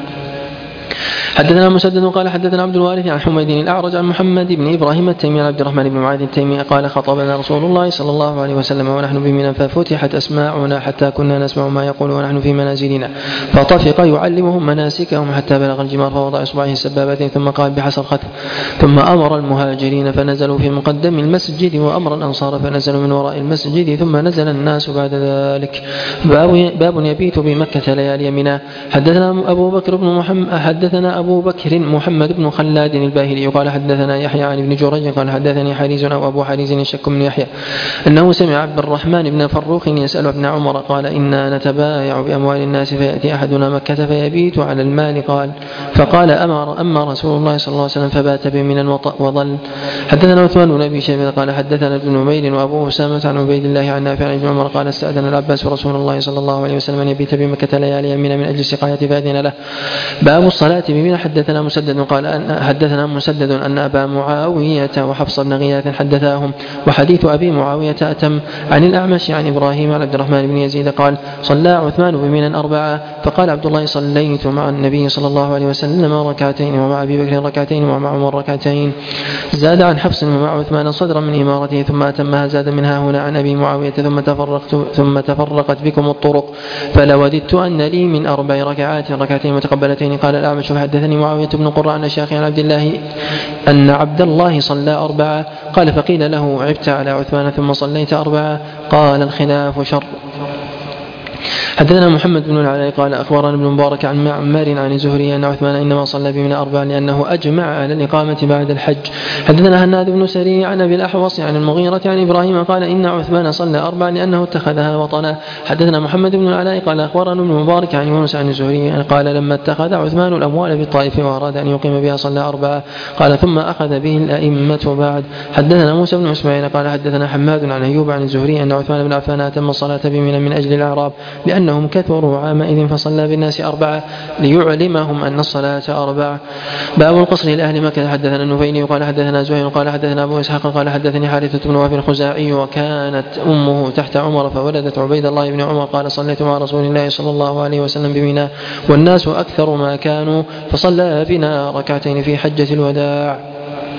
حدثنا مسدد قال حدثنا عبد الوارث عن حميد الأعرج عن محمد بن إبراهيم التيمي عن عبد الرحمن بن معاذ التيمي قال خطبنا رسول الله صلى الله عليه وسلم ونحن بمنى ففتحت أسماعنا حتى كنا نسمع ما يقول ونحن في منازلنا فطفق يعلمهم مناسكهم حتى بلغ الجمار فوضع إصبعه السبابتين ثم قال بحسب ختم ثم أمر المهاجرين فنزلوا في مقدم المسجد وأمر الأنصار فنزلوا من وراء المسجد ثم نزل الناس بعد ذلك. باب, باب يبيت بمكة ليالي منى. حدثنا أبو بكر بن محمد حدثنا أبو بكر محمد بن خلاد الباهلي قال حدثنا يحيى عن ابن جريج قال حدثني حريز أو أبو حريز الشك من يحيى أنه سمع عبد الرحمن بن فروخ يسأل ابن عمر قال إنا نتبايع بأموال الناس فيأتي أحدنا مكة فيبيت على المال قال فقال أمر أما رسول الله صلى الله عليه وسلم فبات بمنى وظل. حدثنا عثمان بن أبي شيبة قال حدثنا ابن نمير وأبو أسامة عن عبيد الله عن نافع عن ابن عمر قال استأذن العباس رسول الله صلى الله عليه وسلم أن يبيت بمكة ليالي منى من أجل سقاية فأذن له. باب الصلاة بمنى. حدثنا مسدد قال أن حدثنا مسدد أن أبا معاوية وحفص بن غياث حدثاهم وحديث أبي معاوية أتم عن الأعمش عن إبراهيم عن عبد الرحمن بن يزيد قال صلى عثمان بمنى أربعة فقال عبد الله صليت مع النبي صلى الله عليه وسلم ركعتين ومع أبي بكر ركعتين ومع عمر ركعتين. زاد عن حفص ومع عثمان صدرا من إمارته ثم أتمها زاد منها هنا عن أبي معاوية ثم تفرقت ثم تفرقت بكم الطرق فلوددت أن لي من أربع ركعات ركعتين متقبلتين. قال الأعمش فحدثني معاوية بن قرة عن الشيخ عن عبد الله أن عبد الله صلى أربعة قال فقيل له عبت على عثمان ثم صليت أربعة قال الخلاف شر. حدثنا محمد بن العلاء قال أخبرنا ابن مبارك عن معمر عن زهري أن عثمان إنما صلى بمنى أربعا لأنه أجمع على الإقامة بعد الحج. حدثنا هناد بن سري عن أبي الأحوص عن المغيرة عن إبراهيم قال إن عثمان صلى أربعا لأنه اتخذها وطنا. حدثنا محمد بن العلاء قال أخبرنا ابن مبارك عن يونس عن زهري قال لما اتخذ عثمان الأموال بالطائف وأراد أن يقيم بها صلى أربعة قال ثم أخذ به الأئمة بعد. حدثنا موسى بن إسماعيل قال حدثنا حماد عن أيوب عن الزهري أن عثمان بن عفان أتم الصلاة بمنى من أجل الأعراب لأنهم كثروا عامئذ فصلى بالناس أربعة ليعلمهم أن الصلاة أربعة. باب القصر لأهل مكة. حدثنا النفيلي قال حدثنا زهير قال حدثنا أبو إسحاق قال حدثني حارثة بن وهب الخزاعي وكانت أمه تحت عمر فولدت عبيد الله بن عمر قال صليت مع رسول الله صلى الله عليه وسلم بمنى والناس أكثر ما كانوا فصلى بنا ركعتين في حجة الوداع.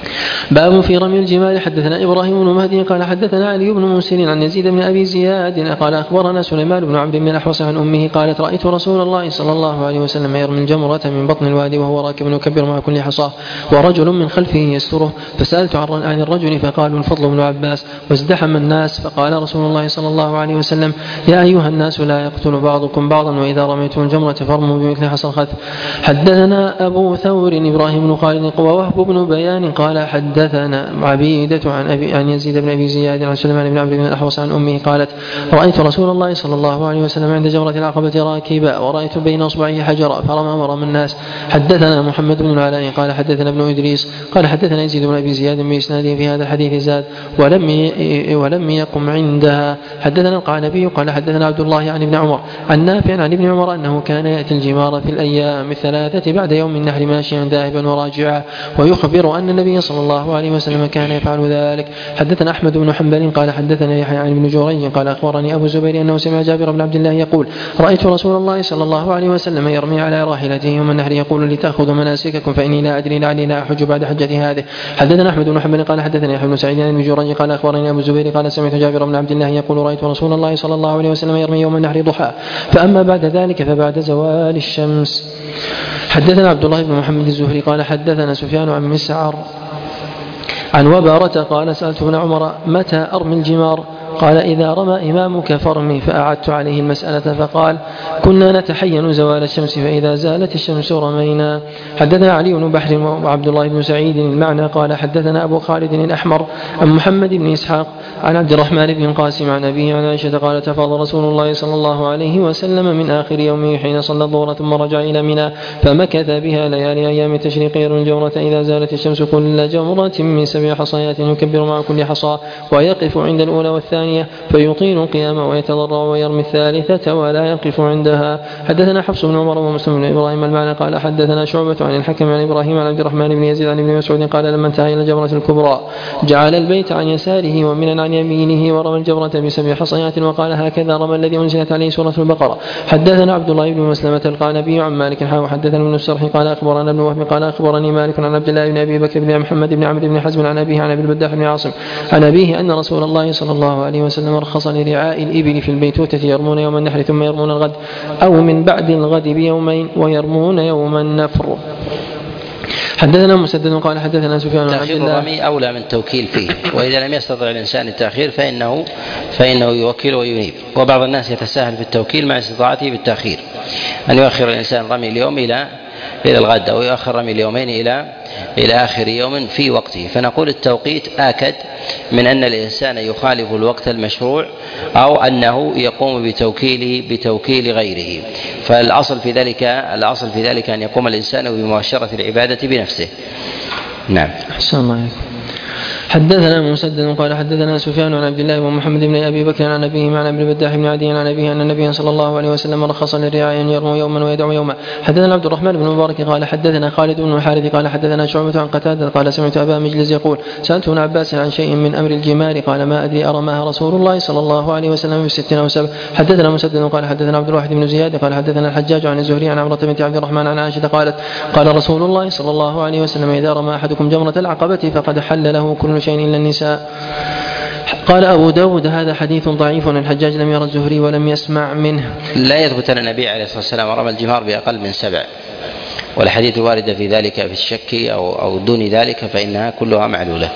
باب في رمي الجمال. حدثنا إبراهيم بن مهدي قال حدثنا علي بن منصر عن يزيد بن أبي زياد قال أخبرنا سليمان بن عمرو بن الأحوص عن أمه قالت رأيت رسول الله صلى الله عليه وسلم يرمي الجمرة من بطن الوادي وهو راكب يكبر مع كل حصاه ورجل من خلفه يستره، فسألت عن الرجل فقالوا الفضل بن عباس، وازدحم الناس فقال رسول الله صلى الله عليه وسلم يا أيها الناس لا يقتل بعضكم بعضا وإذا رميتم الجمرة فارموا بمثل حصى الخذف. حدثنا أبو ثور إبراهيم بن خالد ووهب بن بيان قال حدثنا عبيدة عن, أبي عن يزيد بن أبي زياد عن سليمان بن عمرو بن الأحوص عن أمه قالت رأيت رسول الله صلى الله عليه وسلم عند جمرة العقبة راكبا ورأيت بين أصبعيه حجرا فرمى ورمى الناس. حدثنا محمد بن العلاء قال حدثنا ابن إدريس قال حدثنا يزيد بن أبي زياد بإسناده في هذا الحديث زاد ولم ولم يقم عندها. حدثنا القعنبي قال حدثنا عبد الله عن ابن عمر عن نافع عن ابن عمر أنه كان يأتي الجمار في الأيام الثلاثة بعد يوم النحر ماشيا ذاهبا وراجعا، ويخبر أن النبي صلى الله عليه وسلم كان يفعل ذلك. حدثنا أحمد بن حنبل قال حدثنا يحيى عن ابن جريج قال أخبرني أبو الزبير أنه سمع جابر بن عبد الله يقول رأيت رسول الله صلى الله عليه وسلم يرمي على راحلته يوم النحر يقول لتأخذوا مناسككم فإني لا أدري لعلي لا أحج بعد حجة هذه. حدثنا أحمد بن حنبل قال حدثنا يحيى بن سعيد عن ابن جريج قال أخبرني أبو الزبير قال سمعت جابر بن عبد الله يقول رأيت رسول الله صلى الله عليه وسلم يرمي يوم النحر ضحى، فأما بعد ذلك فبعد زوال الشمس. حدثنا عبد الله بن محمد الزهري قال حدثنا سفيان عن مسعر عن وبارة قال سألت ابن عمر متى أرمي الجمار؟ قال إذا رمى إمامك فارمي، فأعدت عليه المسألة فقال كنا نتحين زوال الشمس فإذا زالت الشمس رمينا. حدثنا علي بن بحر وعبد الله بن سعيد المعنى قال حدثنا أبو خالد الأحمر عن محمد بن إسحاق عن عبد الرحمن بن قاسم عن أبيه عن عائشة قالت فاض رسول الله صلى الله عليه وسلم من آخر يومه حين صلى الظهر ثم رجع إلى منى فمكث بها ليالي أيام التشريق يرمي الجمرة إذا زالت الشمس كل جمرة من سبع حصيات يكبر مع كل حصى ويقف عند الأولى والثانية فيطيل القيام ويتضرع ويرمي الثالثة ولا يقف عندها. حدثنا حفص بن عمر ومسلم بن إبراهيم المعنى قال حدثنا شعبة عن الحكم عن إبراهيم عن عبد الرحمن بن يزيد عن ابن مسعود قال لما انتهى إلى الجمرة الكبرى جعل البيت عن يساره ومنا عن يمينه ورمى الجمرة بسبع حصيات وقال هكذا رمى الذي أنزلت عليه سورة البقرة. حدثنا عبد الله بن مسلمة القعنبي عن مالك حاو حدثنا ابن السرح قال أخبرنا ابن وهب قال أخبرني مالك عن عبد الله بن أبي بكر بن محمد بن عمرو بن حزم عن أبيه عن أبي البداح بن عاصم عن أبيه أن رسول الله صلى الله عليه وسلم رخص لرعاء الإبل في البيتوتة يرمون يوم النحر ثم يرمون الغد أو من بعد الغد بيومين ويرمون يوم النفر. حدثنا مسدد قال حدثنا سفيان عن عبد الله. تأخير الرمي أولى من التوكيل فيه، وإذا لم يستطع الإنسان التأخير فإنه فإنه يوكل وينيب. وبعض الناس يتساهل في التوكيل مع استطاعته بالتأخير، أن يؤخر الإنسان رمي اليوم إلى إلى الغد أو يؤخر رمي اليومين إلى إلى آخر يوم في وقته. فنقول التوقيت آكد من أن الإنسان يخالف الوقت المشروع أو أنه يقوم بتوكيله بتوكيل غيره. فالأصل في ذلك الأصل في ذلك أن يقوم الإنسان بمباشرة العبادة بنفسه. نعم. أحسن الله عليكم. حدثنا مسدد قال حدثنا سفيان عن عبد الله ومحمد بن أبي بكر عن أبيه عن ابن البداح بن عدي عن أبيه أن النبي صلى الله عليه وسلم رخص للرعاء أن يرموا يوما ويدعوا يوما. حدثنا عبد الرحمن بن مبارك قال حدثنا خالد بن الحارث قال حدثنا شعبة عن قتادة قال سمعت أبا مجلس يقول سألت ابن عباس عن شيء من أمر الجمار قال ما أدري أرماها رسول الله صلى الله عليه وسلم بست أو سبع. حدثنا مسدد قال حدثنا عبد الواحد بن زياد قال حدثنا الحجاج عن الزهري عن عمرة بنت عبد الرحمن عن عائشة قالت قال رسول الله صلى الله عليه وسلم إذا رمى أحدكم جمرة العقبة فقد حل له كل شيء إلا النساء. قال أبو داود هذا حديث ضعيف الحجاج لم يرى الزهري ولم يسمع منه. لا يثبت أن النبي عليه الصلاة والسلام رمى الجمار بأقل من سبع، والحديث الواردة في ذلك في الشك أو, أو دون ذلك فإنها كلها معلولة.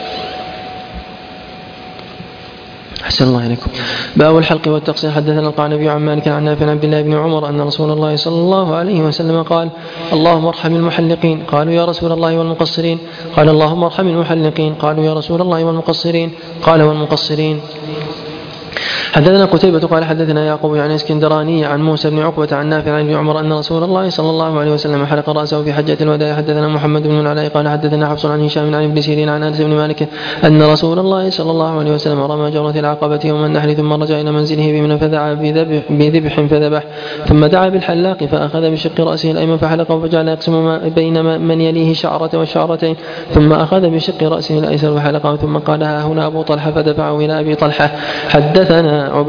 أحسن الله عليكم. باب الحلق والتقصير. حدثنا القعنبي عن مالك عن نافع عن عبد الله بن عمر أن رسول الله صلى الله عليه وسلم قال اللهم ارحم المحلقين. قالوا يا رسول الله والمقصرين؟ قال اللهم ارحم المحلقين. قالوا يا رسول الله والمقصرين؟ قال والمقصرين. حدثنا قتيبة قال حدثنا يعقوب عن اسكندراني عن موسى بن عقبة عن نافع عن ابن عمر أن رسول الله صلى الله عليه وسلم حلق رأسه في حجة الوداع. حدثنا محمد بن العلاء قال حدثنا حفص عن هشام عن ابن سيرين عن أنس بن مالك أن رسول الله صلى الله عليه وسلم رمى جمرة العقبة يوم النحر ثم رجع إلى منزله بمنى فدعا بذبح, بذبح فذبح ثم دعا بالحلاق فأخذ بشق رأسه الأيمن فحلقه فجعل يقسم بين من يليه شعرة والشعرتين ثم أخذ بشق رأسه الأيسر فحلقه ثم قال ها هنا أبو طلحة فدفعه إلى أبي طلحة. حدثنا